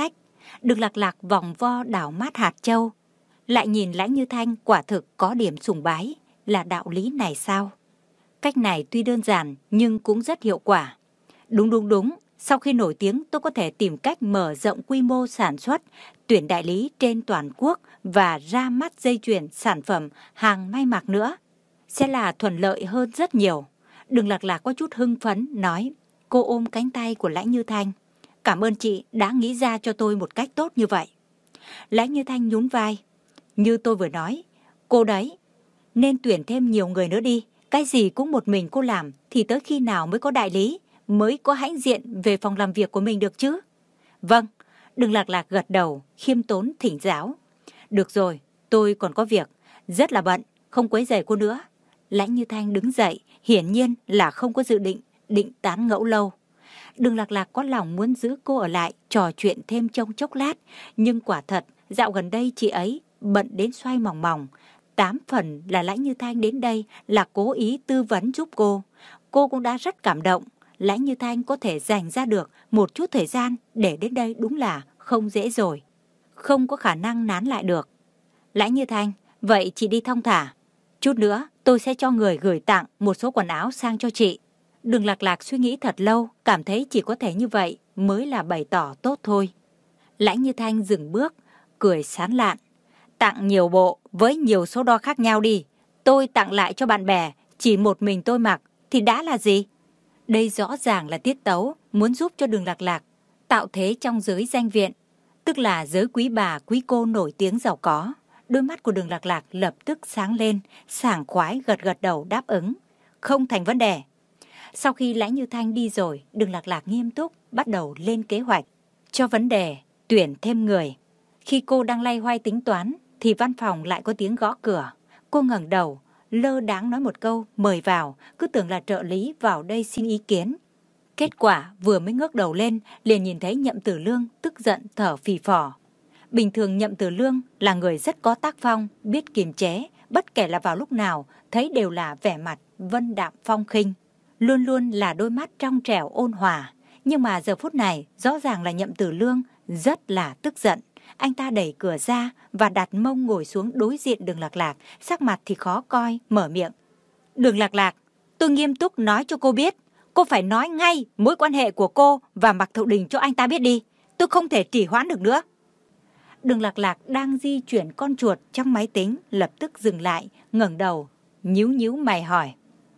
Đường Lạc Lạc vòng vo đảo mát hạt châu, lại nhìn Lãnh Như Thanh quả thực có điểm sùng bái. Là đạo lý này sao? Cách này tuy đơn giản nhưng cũng rất hiệu quả. Đúng. Sau khi nổi tiếng tôi có thể tìm cách mở rộng quy mô sản xuất, tuyển đại lý trên toàn quốc và ra mắt dây chuyền sản phẩm hàng may mặc nữa. Sẽ là thuận lợi hơn rất nhiều. Đường Lạc Lạc có chút hưng phấn nói. Cô ôm cánh tay của Lãnh Như Thanh. Cảm ơn chị đã nghĩ ra cho tôi một cách tốt như vậy. Lãnh Như Thanh nhún vai. Như tôi vừa nói, cô đấy, nên tuyển thêm nhiều người nữa đi. Cái gì cũng một mình cô làm thì tới khi nào mới có đại lý, mới có hãnh diện về phòng làm việc của mình được chứ? Vâng, Đường Lạc Lạc gật đầu, khiêm tốn thỉnh giáo. Được rồi, tôi còn có việc, rất là bận, không quấy rầy cô nữa. Lãnh Như Thanh đứng dậy, hiển nhiên là không có dự định tán ngẫu lâu. Đường Lạc Lạc có lòng muốn giữ cô ở lại, trò chuyện thêm trong chốc lát, nhưng quả thật, dạo gần đây chị ấy bận đến xoay mòng mòng. 8 phần là Lãnh Như Thanh đến đây là cố ý tư vấn giúp cô. Cô cũng đã rất cảm động. Lãnh Như Thanh có thể dành ra được một chút thời gian để đến đây đúng là không dễ rồi. Không có khả năng nán lại được. Lãnh Như Thanh, vậy chị đi thong thả. Chút nữa tôi sẽ cho người gửi tặng một số quần áo sang cho chị. Đường Lạc Lạc suy nghĩ thật lâu, cảm thấy chỉ có thể như vậy mới là bày tỏ tốt thôi. Lãnh Như Thanh dừng bước, cười sán lạn. Tặng nhiều bộ với nhiều số đo khác nhau đi. Tôi tặng lại cho bạn bè, chỉ một mình tôi mặc thì đã là gì? Đây rõ ràng là tiết tấu muốn giúp cho Đường Lạc Lạc tạo thế trong giới danh viện, tức là giới quý bà quý cô nổi tiếng giàu có. Đôi mắt của Đường Lạc Lạc lập tức sáng lên, sảng khoái gật đầu đáp ứng. Không thành vấn đề. Sau khi Lãnh Như Thanh đi rồi, Đường Lạc Lạc nghiêm túc bắt đầu lên kế hoạch cho vấn đề tuyển thêm người. Khi cô đang loay hoay tính toán thì văn phòng lại có tiếng gõ cửa. Cô ngẩng đầu, lơ đãng nói một câu mời vào, cứ tưởng là trợ lý vào đây xin ý kiến. Kết quả vừa mới ngước đầu lên liền nhìn thấy Nhậm Tử Lương tức giận thở phì phò. Bình thường Nhậm Tử Lương là người rất có tác phong, biết kiềm chế, bất kể là vào lúc nào thấy đều là vẻ mặt vân đạm phong khinh, luôn luôn là đôi mắt trong trẻo ôn hòa. Nhưng mà giờ phút này rõ ràng là Nhậm Tử Lương rất là tức giận. Anh ta đẩy cửa ra và đặt mông ngồi xuống đối diện Đường Lạc Lạc, sắc mặt thì khó coi, mở miệng. Đường Lạc Lạc, tôi nghiêm túc nói cho cô biết, cô phải nói ngay mối quan hệ của cô và Mạc Thiệu Đình cho anh ta biết đi. Tôi không thể trì hoãn được nữa. Đường Lạc Lạc đang di chuyển con chuột trong máy tính, lập tức dừng lại, ngẩng đầu, nhíu mày hỏi.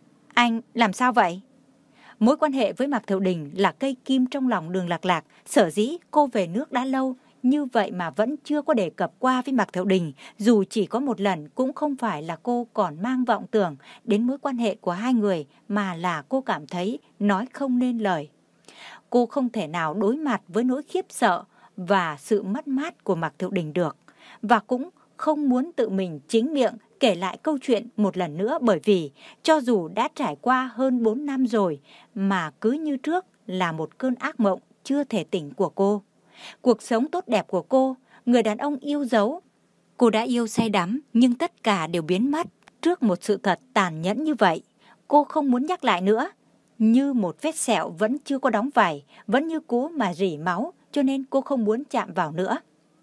Anh làm sao vậy? Mối quan hệ với Mạc Thiệu Đình là cây kim trong lòng Đường Lạc Lạc, sở dĩ cô về nước đã lâu, như vậy mà vẫn chưa có đề cập qua với Mạc Thiệu Đình, dù chỉ có một lần cũng không phải là cô còn mang vọng tưởng đến mối quan hệ của hai người, mà là cô cảm thấy nói không nên lời. Cô không thể nào đối mặt với nỗi khiếp sợ và sự mất mát của Mạc Thiệu Đình được, và cũng không muốn tự mình chính miệng kể lại câu chuyện một lần nữa, bởi vì cho dù đã trải qua hơn 4 năm rồi mà cứ như trước là một cơn ác mộng chưa thể tỉnh của cô. Cuộc sống tốt đẹp của cô, người đàn ông yêu dấu, cô đã yêu say đắm nhưng tất cả đều biến mất trước một sự thật tàn nhẫn như vậy. Cô không muốn nhắc lại nữa. Như một vết sẹo vẫn chưa có đóng vảy, vẫn như cũ mà rỉ máu, cho nên cô không muốn chạm vào nữa.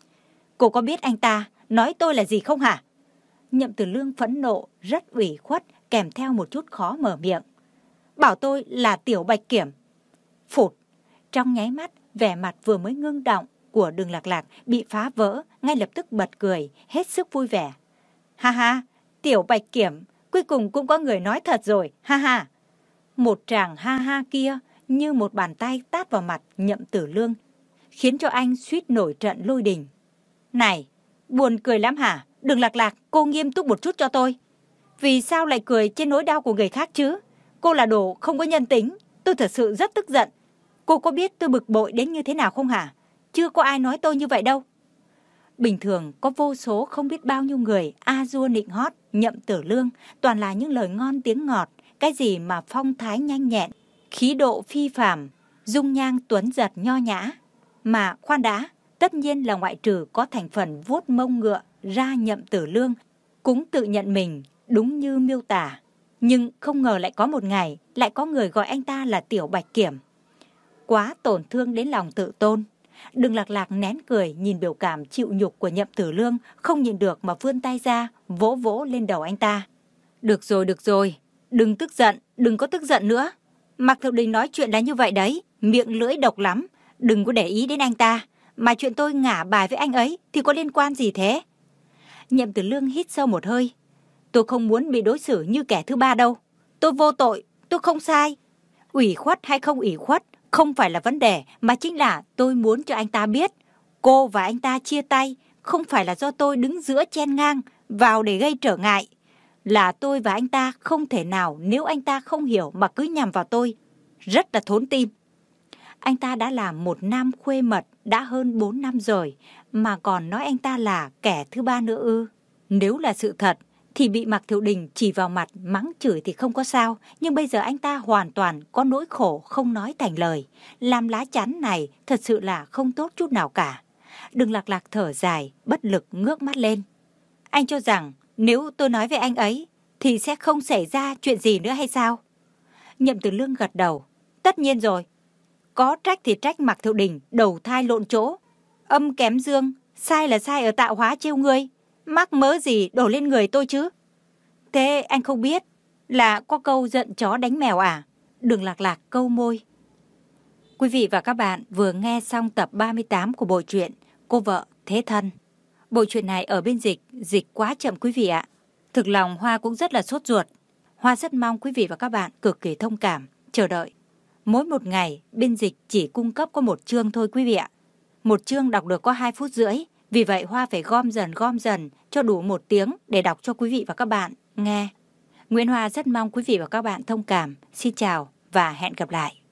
Cô có biết anh ta nói tôi là gì không hả? Nhậm Tử Lương phẫn nộ, rất ủy khuất, kèm theo một chút khó mở miệng. Bảo tôi là Tiểu Bạch Kiểm. Phụt, trong nháy mắt, vẻ mặt vừa mới ngưng động của Đường Lạc Lạc bị phá vỡ, ngay lập tức bật cười, hết sức vui vẻ. Ha ha, Tiểu Bạch Kiểm, cuối cùng cũng có người nói thật rồi, ha ha. Một tràng ha ha kia như một bàn tay tát vào mặt Nhậm Tử Lương, khiến cho anh suýt nổi trận lôi đình. Này, buồn cười lắm hả? Đường Lạc Lạc, cô nghiêm túc một chút cho tôi. Vì sao lại cười trên nỗi đau của người khác chứ? Cô là đồ không có nhân tính, tôi thật sự rất tức giận. Cô có biết tôi bực bội đến như thế nào không hả? Chưa có ai nói tôi như vậy đâu. Bình thường có vô số không biết bao nhiêu người a dua nịnh hót Nhậm Tử Lương, toàn là những lời ngon tiếng ngọt, cái gì mà phong thái nhanh nhẹn, khí độ phi phàm, dung nhan tuấn giật nho nhã. Mà khoan đã, tất nhiên là ngoại trừ có thành phần vuốt mông ngựa ra, Nhậm Tử Lương cũng tự nhận mình đúng như miêu tả. Nhưng không ngờ lại có một ngày lại có người gọi anh ta là Tiểu Bạch Kiểm. Quá tổn thương đến lòng tự tôn. Đường Lạc Lạc nén cười nhìn biểu cảm chịu nhục của Nhậm Tử Lương, không nhìn được mà vươn tay ra, vỗ vỗ lên đầu anh ta. Được rồi, đừng tức giận, đừng có tức giận nữa. Mạc Thiệu Đình nói chuyện là như vậy đấy, miệng lưỡi độc lắm, đừng có để ý đến anh ta. Mà chuyện tôi ngả bài với anh ấy thì có liên quan gì thế? Nhậm Tử Lương hít sâu một hơi. Tôi không muốn bị đối xử như kẻ thứ ba đâu. Tôi vô tội, tôi không sai. Ủy khuất hay không ủy khuất không phải là vấn đề, mà chính là tôi muốn cho anh ta biết cô và anh ta chia tay không phải là do tôi đứng giữa chen ngang vào để gây trở ngại. Là tôi và anh ta không thể nào nếu anh ta không hiểu mà cứ nhằm vào tôi. Rất là thốn tim. Anh ta đã là một nam khuê mật đã hơn 4 năm rồi mà còn nói anh ta là kẻ thứ ba nữa ư? Nếu là sự thật thì bị Mạc Thiệu Đình chỉ vào mặt mắng chửi thì không có sao, nhưng bây giờ anh ta hoàn toàn có nỗi khổ không nói thành lời. Làm lá chắn này thật sự là không tốt chút nào cả. Đường Lạc Lạc thở dài, bất lực ngước mắt lên. Anh cho rằng nếu tôi nói với anh ấy thì sẽ không xảy ra chuyện gì nữa hay sao? Nhậm Tử Lương gật đầu. Tất nhiên rồi. Có trách thì trách Mạc Thiệu Đình đầu thai lộn chỗ. Âm kém dương, sai là sai ở tạo hóa trêu ngươi. Mắc mớ gì đổ lên người tôi chứ? Thế anh không biết là có câu giận chó đánh mèo à? Đường Lạc Lạc câu môi. Quý vị và các bạn vừa nghe xong tập 38 của bộ truyện Cô Vợ Thế Thân. Bộ truyện này ở bên dịch quá chậm quý vị ạ. Thực lòng Hoa cũng rất là sốt ruột. Hoa rất mong quý vị và các bạn cực kỳ thông cảm, chờ đợi. Mỗi một ngày, biên dịch chỉ cung cấp có một chương thôi quý vị ạ. Một chương đọc được có 2 phút rưỡi. Vì vậy Hoa phải gom dần cho đủ 1 tiếng để đọc cho quý vị và các bạn nghe. Nguyễn Hoa rất mong quý vị và các bạn thông cảm. Xin chào và hẹn gặp lại.